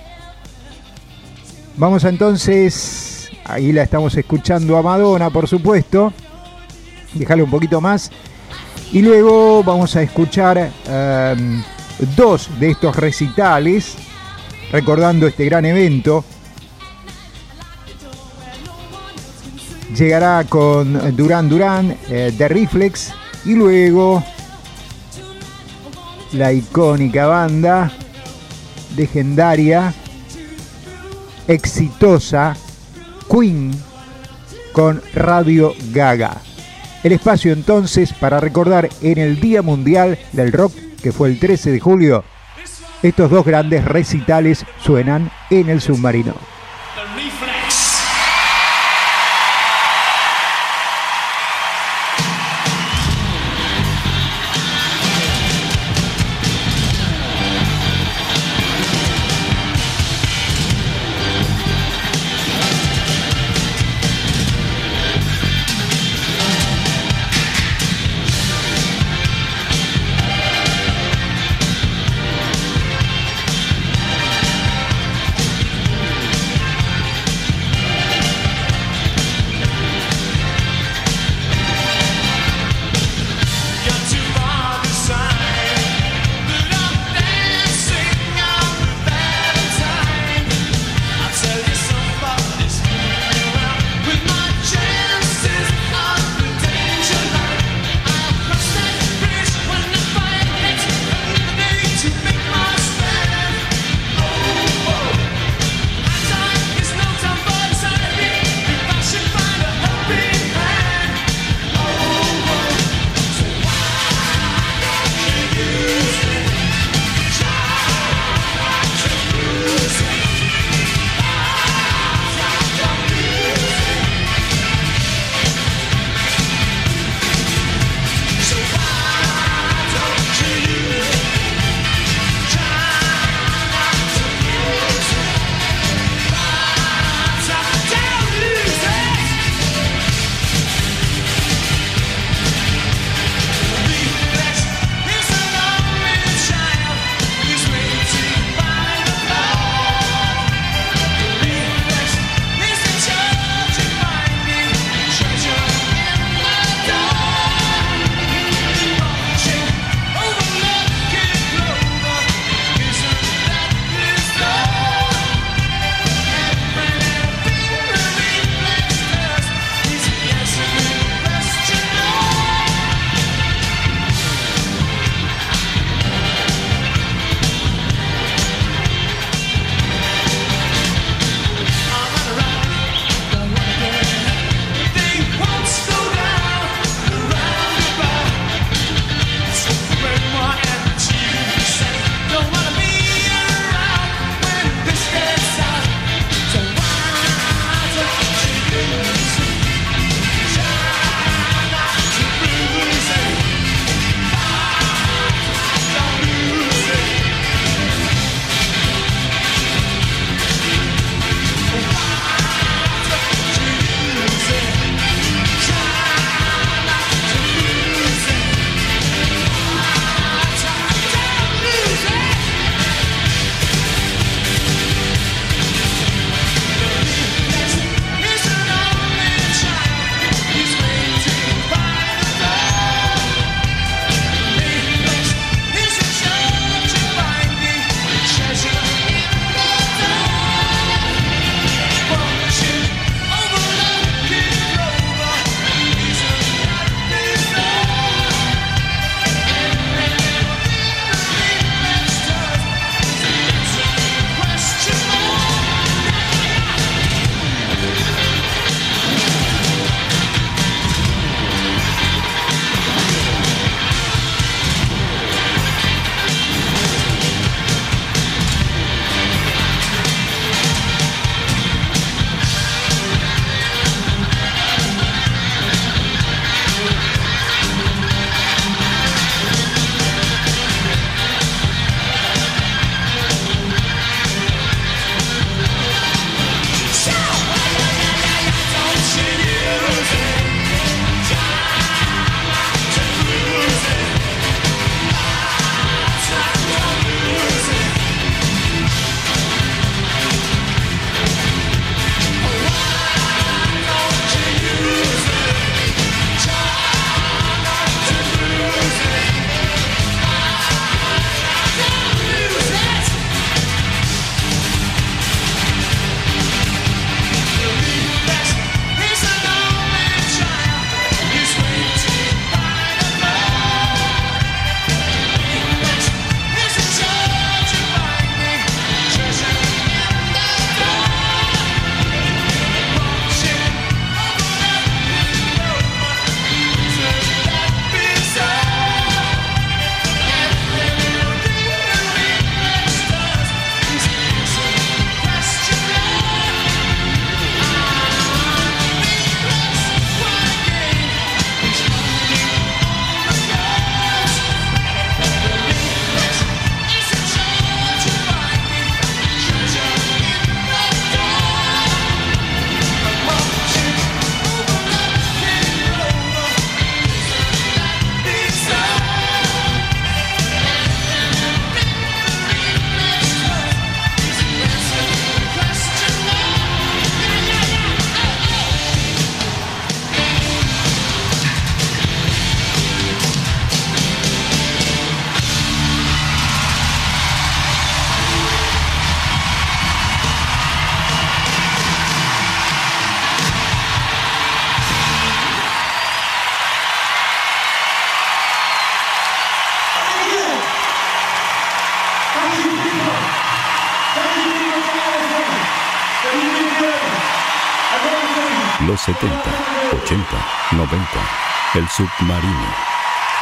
Vamos entonces... Ahí la estamos escuchando a Madonna, por supuesto. Déjale un poquito más. Y luego vamos a escuchar dos de estos recitales, recordando este gran evento. Llegará con Duran Duran, The Reflex, y luego la icónica banda, legendaria, exitosa, Queen, con Radio Gaga. El espacio entonces para recordar en el Día Mundial del Rock, que fue el 13 de julio, Estos dos grandes recitales suenan en el submarino. The reflex. Los 70, 80, 90. El submarino.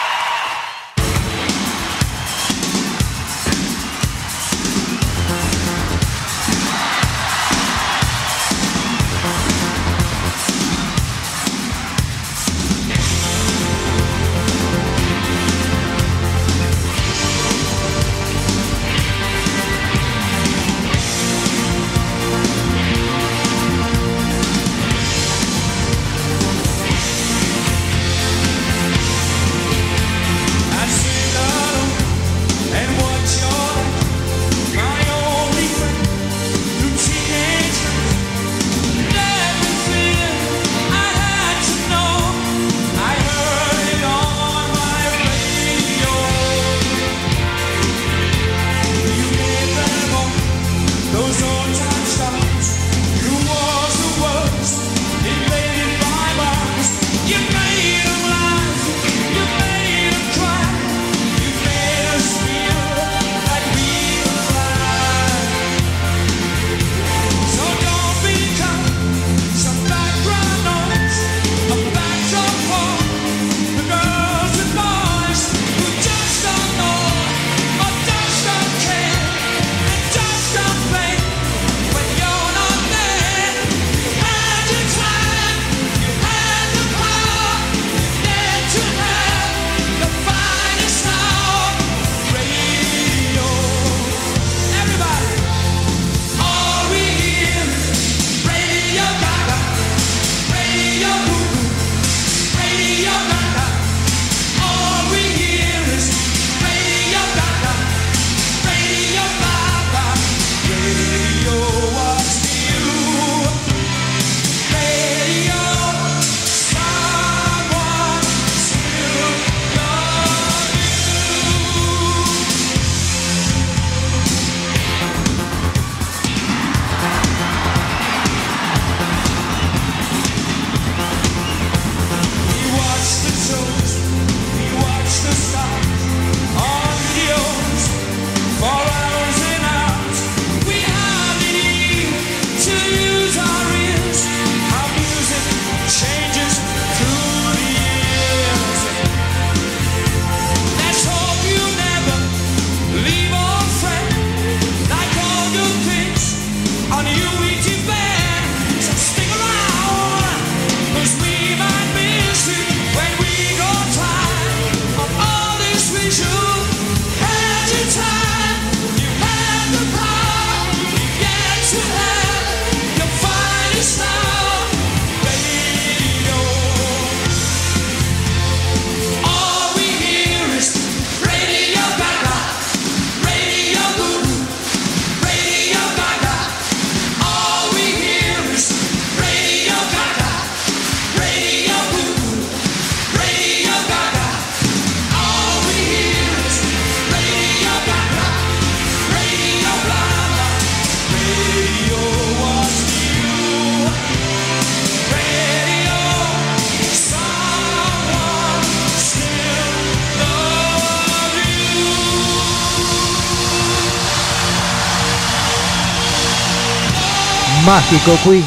Mágico Queen.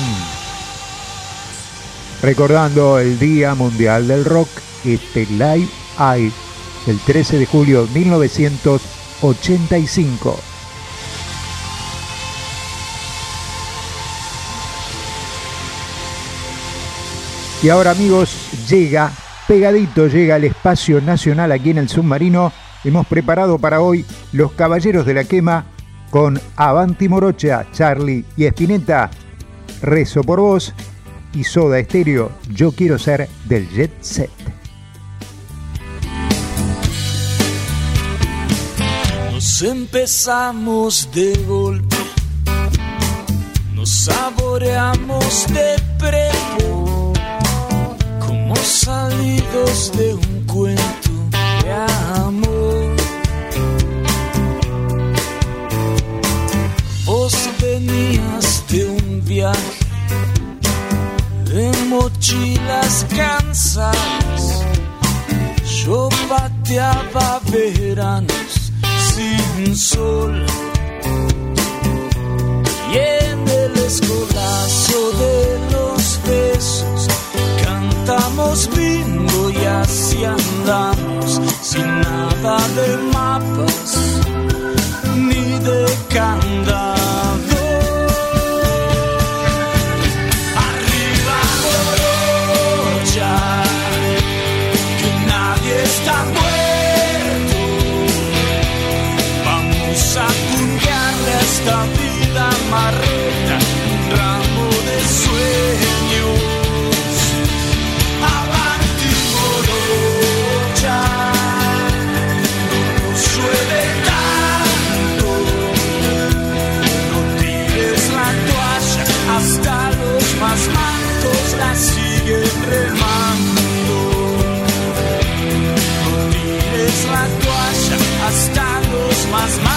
Recordando el Día Mundial del Rock, este Live Aid, el 13 de julio de 1985. Y ahora, amigos, pegadito llega el espacio nacional aquí en el submarino. Hemos preparado para hoy Los Caballeros de la Quema con Avanti Morocha, Charlie y Spinetta, Rezo por Vos, y Soda Stereo, Yo Quiero Ser del Jet Set. Nos empezamos de golpe, nos saboreamos de prepo, como salidos de un cuento de amor. Vos venías de un viaje de mochilas cansadas, yo pateaba veranos sin sol, y en el descolazo de los besos, cantamos bingo y así andamos, sin nada de mapas ni de candado. Arriba Morocha, que nadie está muerto, vamos a puntearle a esta vida marreta un ramo de sueños. Avanti Morocha, no nos suele tanto, no tires la toalla, hasta los más mancos la siguen remando. No tires la toalla, hasta los más mancos.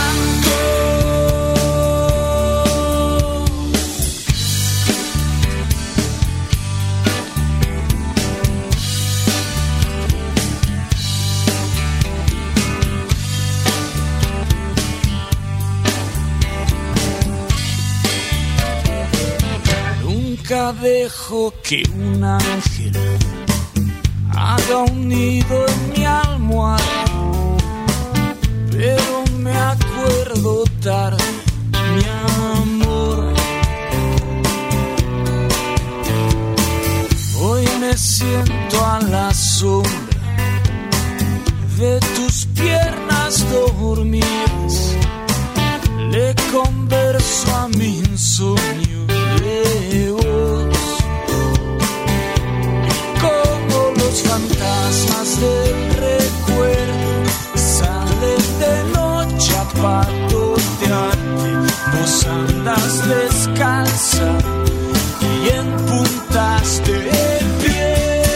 Nunca dejo que un ángel haga un nido en mi almohada, pero me acuerdo tarde, mi amor. Hoy me siento a la sombra de tus piernas dormidas, le converso a mi insomnio de vos, y como los fantasmas del recuerdo salen de noche a patotearte, vos andas descalza y en puntas de pie.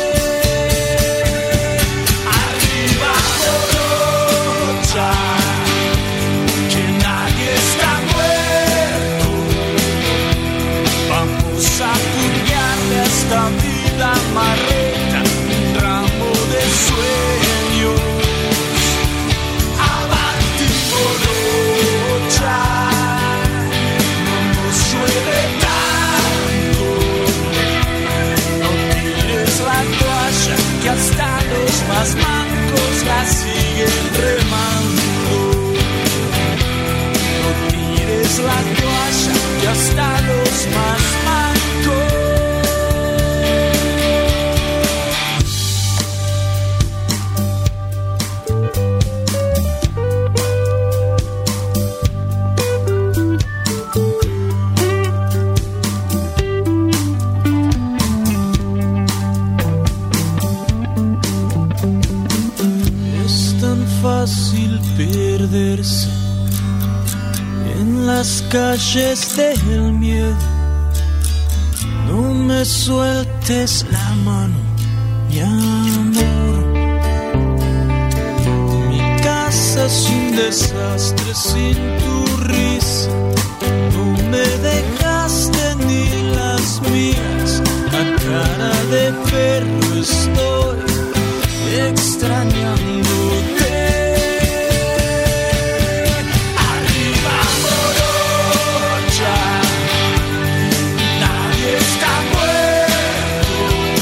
Arriba Morocha, que nadie está muerto, vamos a puntearle a esta vida marreta un ramo de sueños. Avanti Morocha, no nos llueve tanto, no tires la toalla, que hasta los más mancos la siguen remando. No tires la toalla, que hasta los más mancos. Es tan fácil perderse en las calles del miedo. No me sueltes la mano, mi amor. Mi casa es un desastre sin tu risa. No me dejaste ni las mías. A cara de perro estoy extrañándote. Arriba Morocha, nadie está muerto,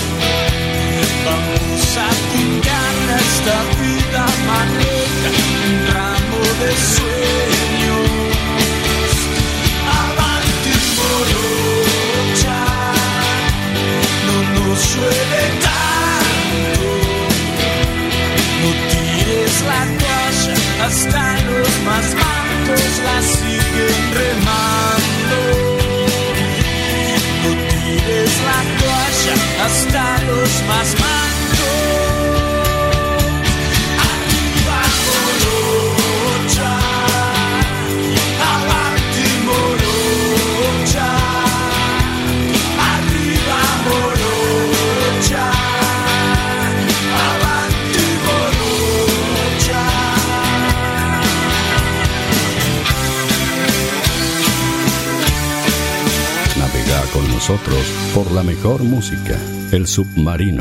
vamos a pintarle a esta vida maneta un ramo de sueños. Avanti Morocha, no nos llueve tanto, no tires la toalla, hasta los más mancos la siguen remando. No tires la toalla, hasta los más mancos. Arriba Morocha, avanti Morocha, arriba Morocha, avanti Morocha. Navega con nosotros por la mejor música, El Submarino.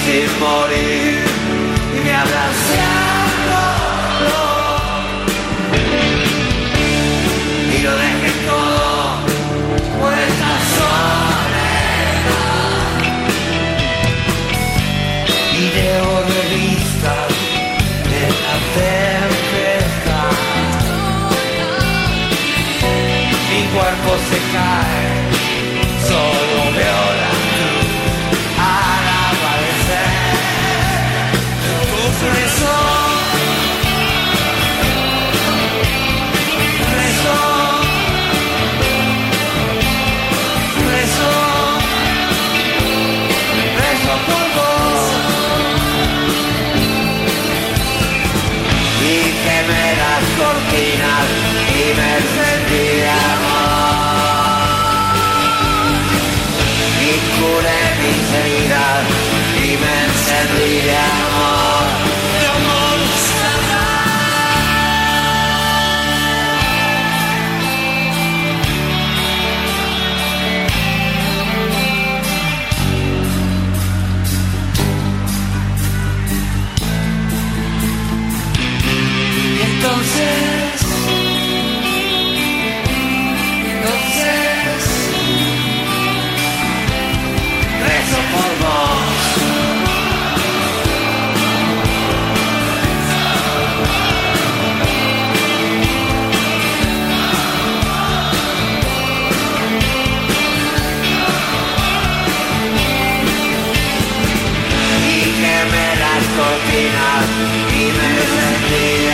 sin morir y me abracé al dolor y lo dejé todo por esta soledad y leo revistas de la tempestad. Mi cuerpo se cae, solo veo la luz al amanecer. Rezo, rezo, rezo, rezo por vos y quemé las cortinas y me encendí de amor y curé mis heridas y me encendí de amor, de amor y entonces rezo por vos y quemé las cortinas y me sentí de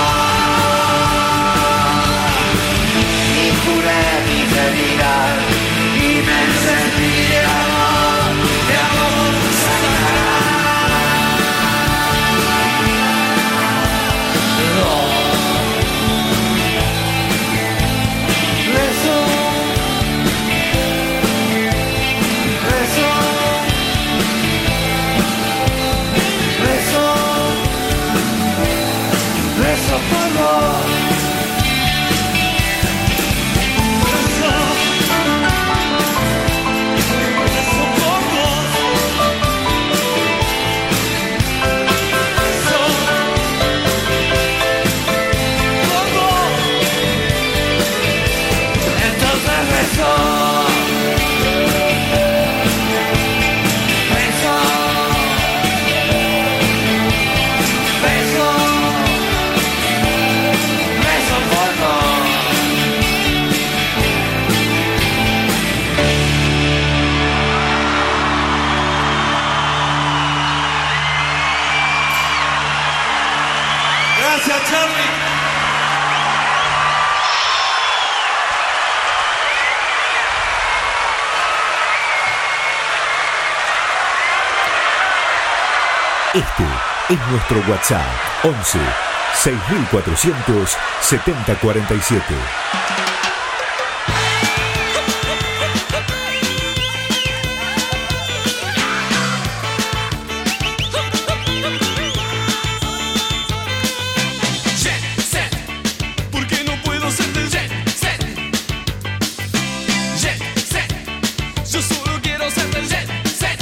amor y curé mis heridas y me encendí de amor, de amor sagrado. Rezo, rezo, rezo, rezo por vos. Gracias, Charlie. Este es nuestro WhatsApp 11 6400 7047. Jet set, ¿por qué no puedo ser del jet set? Jet set, yo solo quiero ser del jet set.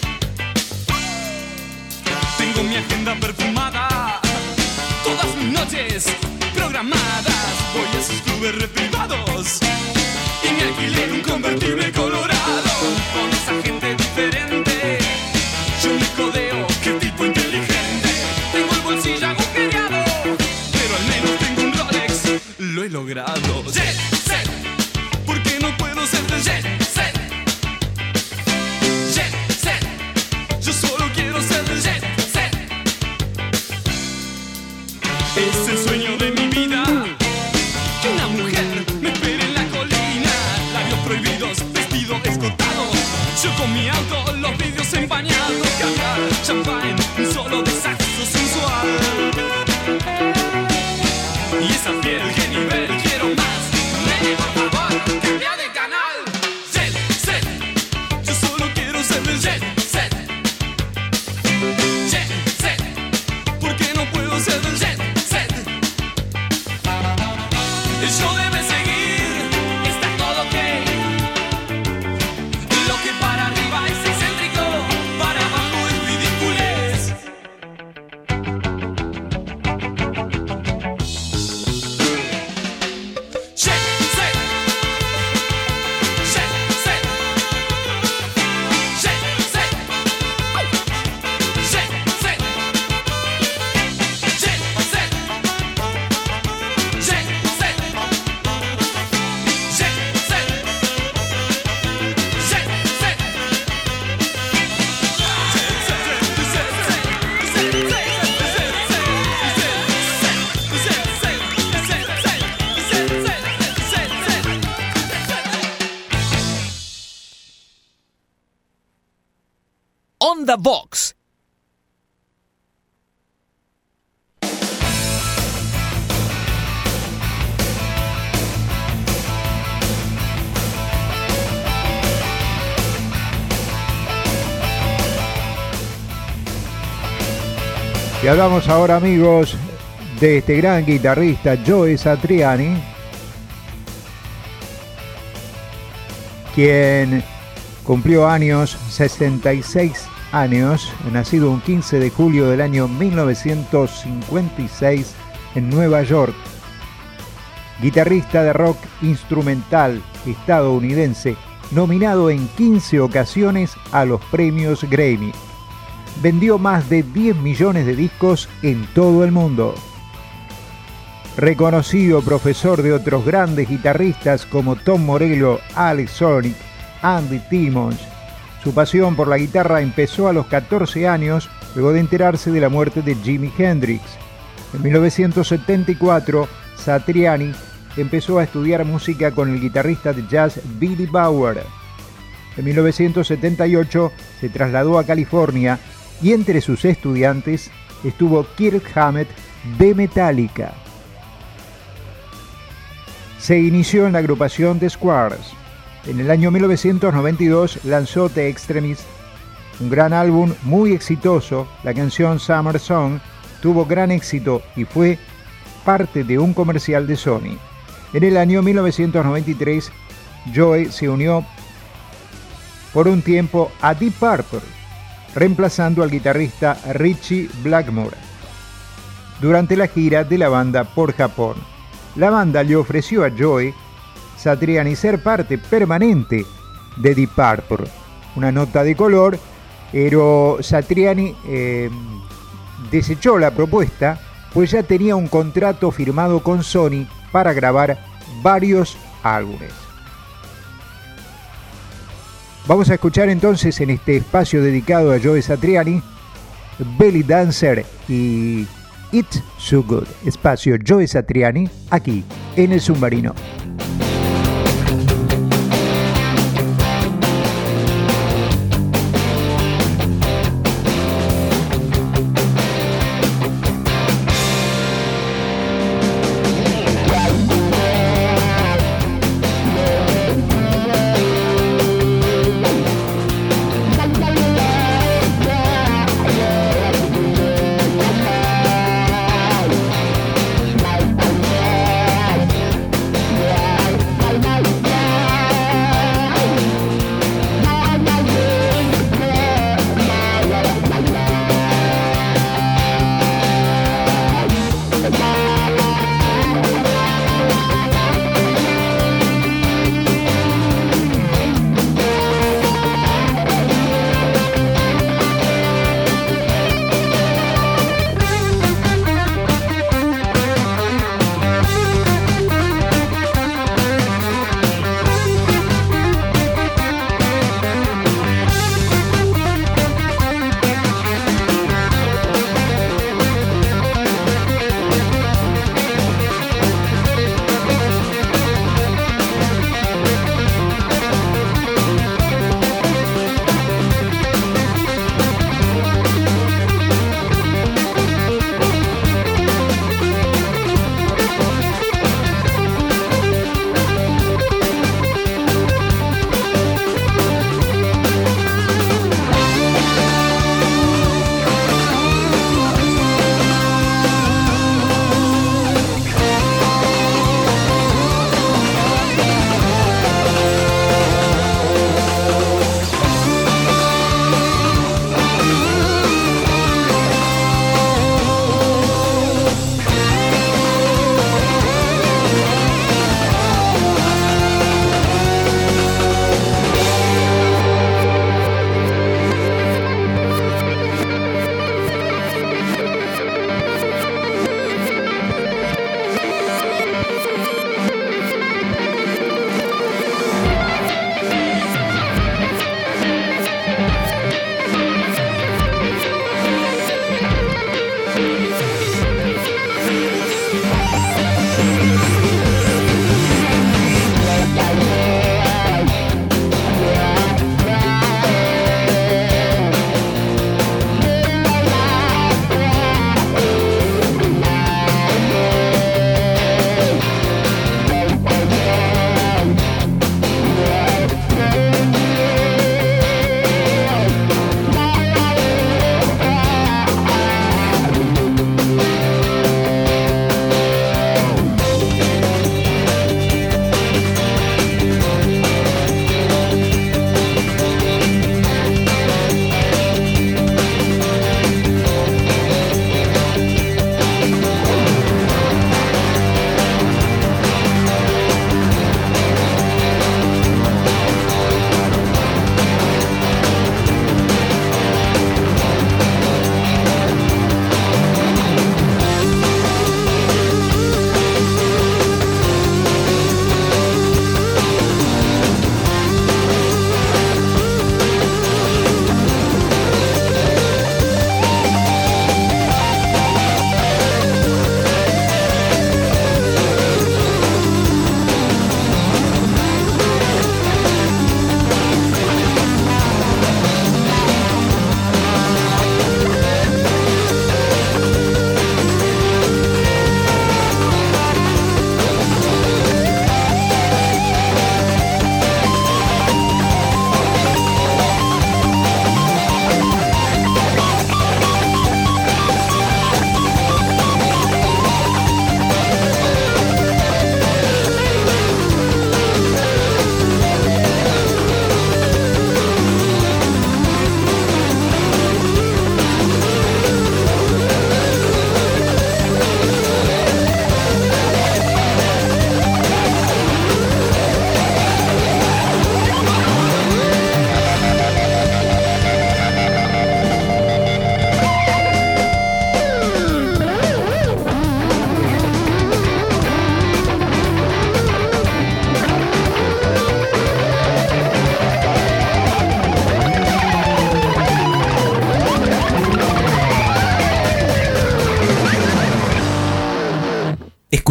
Tengo mi agenda perfumada, todas mis noches programadas. Voy a esos clubes reprivados y me alquilé un convertible colorado. Con esa gente diferente, yo me codeo, qué tipo inteligente. Tengo el bolsillo agujereado, pero al menos tengo un Rolex, lo he logrado. Jet set, ¿por qué no puedo ser del jet set? Jet set, yo solo quiero ser del jet set. Es el sueño de mi vida que una mujer me espere en la colina, labios prohibidos, vestido Onda Vox. Y hablamos ahora, amigos, de este gran guitarrista Joe Satriani, quien cumplió años, 66 años, nacido un 15 de julio del año 1956 en Nueva York. Guitarrista de rock instrumental estadounidense, nominado en 15 ocasiones a los premios Grammy. Vendió más de 10 millones de discos en todo el mundo. Reconocido profesor de otros grandes guitarristas como Tom Morello, Alex Sonic, Andy Timmons. Su pasión por la guitarra empezó a los 14 años, luego de enterarse de la muerte de Jimi Hendrix. En 1974, Satriani empezó a estudiar música con el guitarrista de jazz Billy Bauer. En 1978 se trasladó a California y entre sus estudiantes estuvo Kirk Hammett de Metallica. Se inició en la agrupación The Squires. En el año 1992 lanzó The Extremis, un gran álbum muy exitoso. La canción Summer Song tuvo gran éxito y fue parte de un comercial de Sony. En el año 1993, Joe se unió por un tiempo a Deep Purple, reemplazando al guitarrista Ritchie Blackmore durante la gira de la banda por Japón. La banda le ofreció a Joe Satriani ser parte permanente de Deep Purple. Una nota de color, pero Satriani desechó la propuesta, pues ya tenía un contrato firmado con Sony para grabar varios álbumes. Vamos a escuchar entonces en este espacio dedicado a Joe Satriani, Belly Dancer y It's So Good. Espacio Joe Satriani, aquí en El Submarino. Yeah.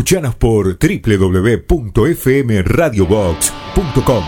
Escuchanos por www.fmradiobox.com.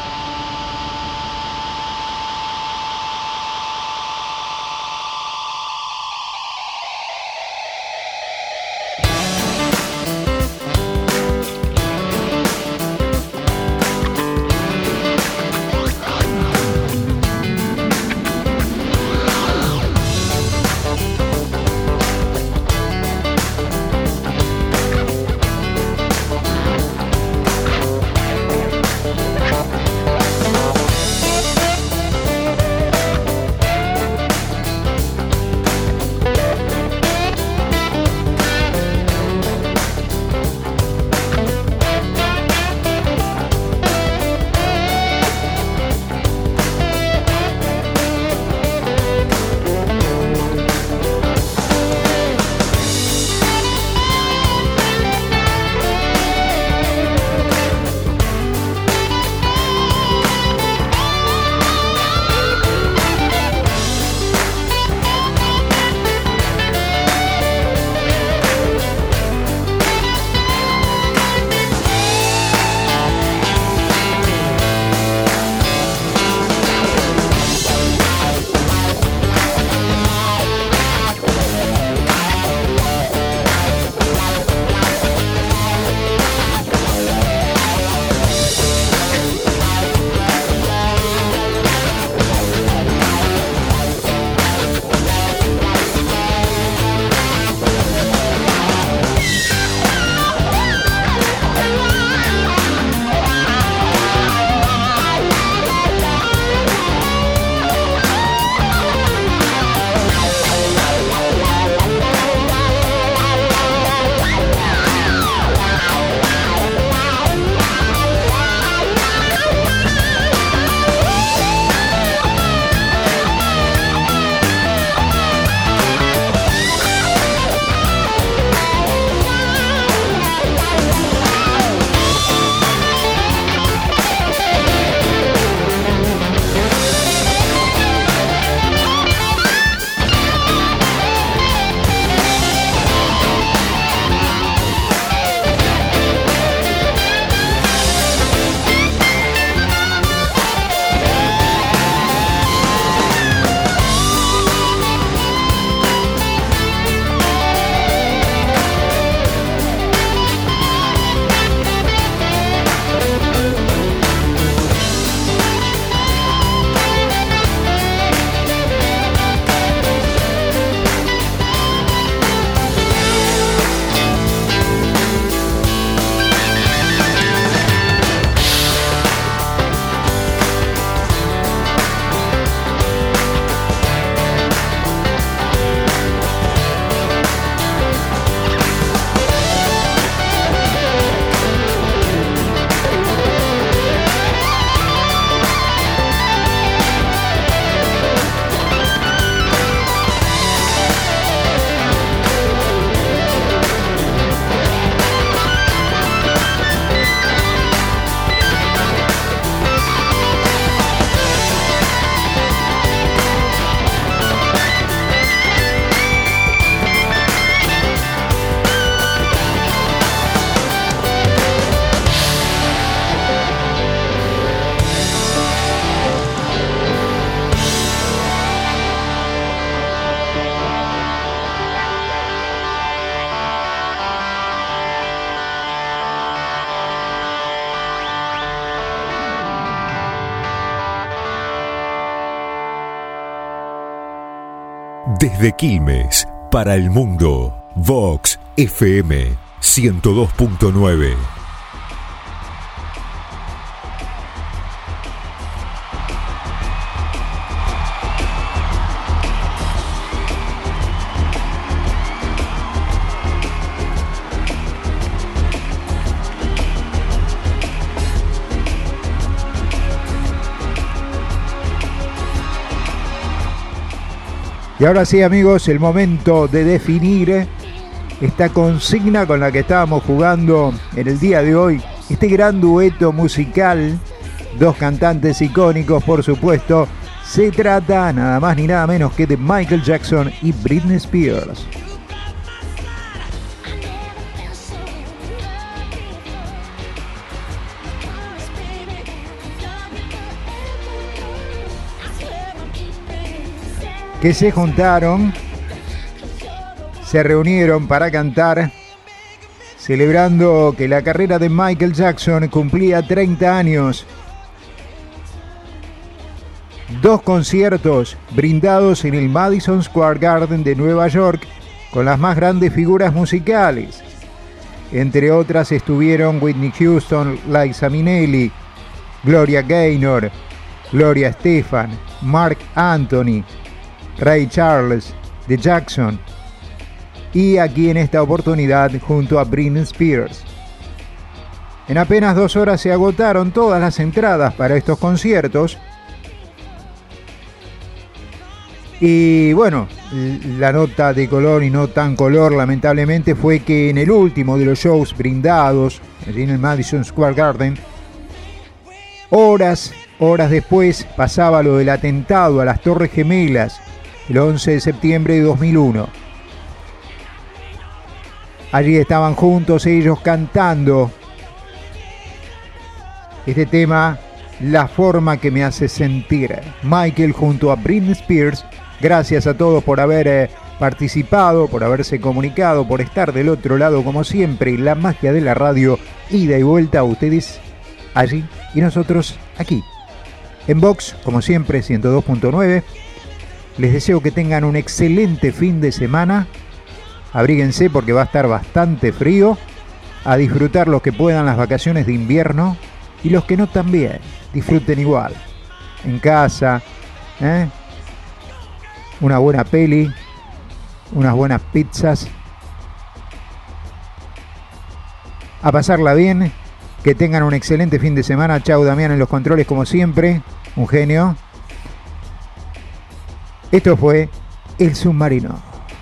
Desde Quilmes, para el mundo, Vox FM 102.9. Y ahora sí, amigos, el momento de definir esta consigna con la que estábamos jugando en el día de hoy. Este gran dueto musical, dos cantantes icónicos, por supuesto. Se trata nada más ni nada menos que de Michael Jackson y Britney Spears. que se juntaron, se reunieron para cantar, celebrando que la carrera de Michael Jackson cumplía 30 años. 2 conciertos brindados en el Madison Square Garden de Nueva York con las más grandes figuras musicales. Entre otras estuvieron Whitney Houston, Liza Minnelli, Gloria Gaynor, Gloria Estefan, Marc Anthony, Ray Charles, The Jackson y aquí en esta oportunidad junto a Britney Spears. En apenas 2 horas se agotaron todas las entradas para estos conciertos. Y bueno, la nota de color y no tan color lamentablemente fue que en el último de los shows brindados allí en el Madison Square Garden, horas después pasaba lo del atentado a las Torres Gemelas el 11 de septiembre de 2001. Allí estaban juntos ellos cantando este tema, La forma que me hace sentir. Michael junto a Britney Spears. Gracias a todos por haber participado, por haberse comunicado, por estar del otro lado como siempre. La magia de la radio, ida y vuelta, a ustedes allí y nosotros aquí. En Vox, como siempre, 102.9. Les deseo que tengan un excelente fin de semana. Abríguense porque va a estar bastante frío. A disfrutar los que puedan las vacaciones de invierno y los que no también. Disfruten igual. En casa, una buena peli, unas buenas pizzas. A pasarla bien. Que tengan un excelente fin de semana. Chau Damián en los controles como siempre. Un genio. Esto fue El Submarino.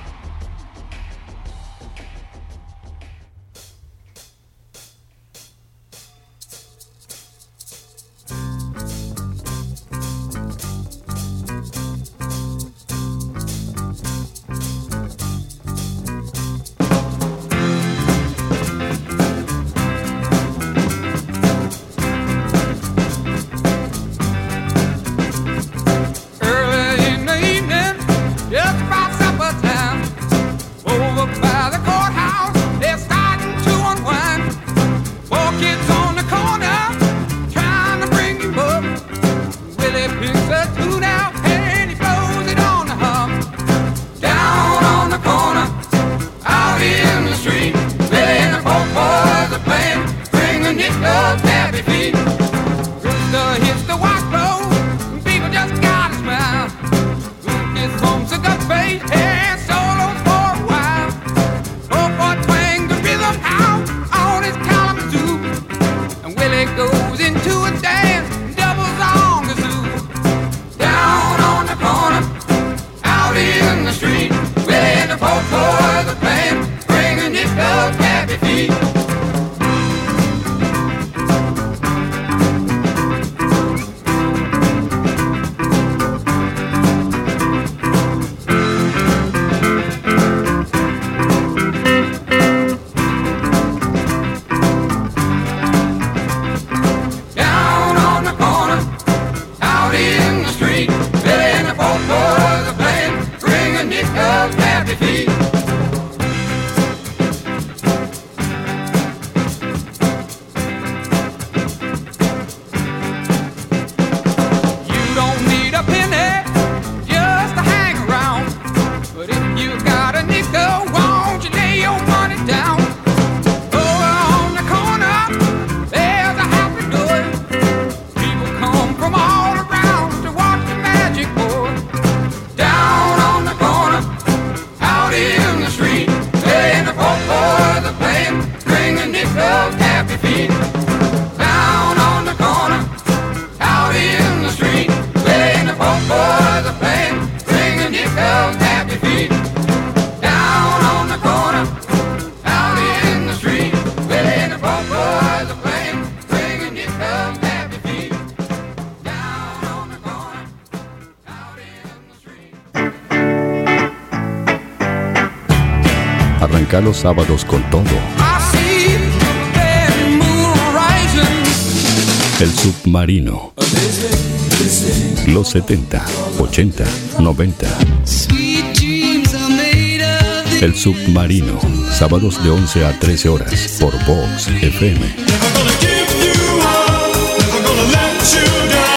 Arranca los sábados con todo. I see the moon rising El Submarino. Los 70, 80, 90. El Submarino. Sábados de 11 a 13 horas por Vox FM.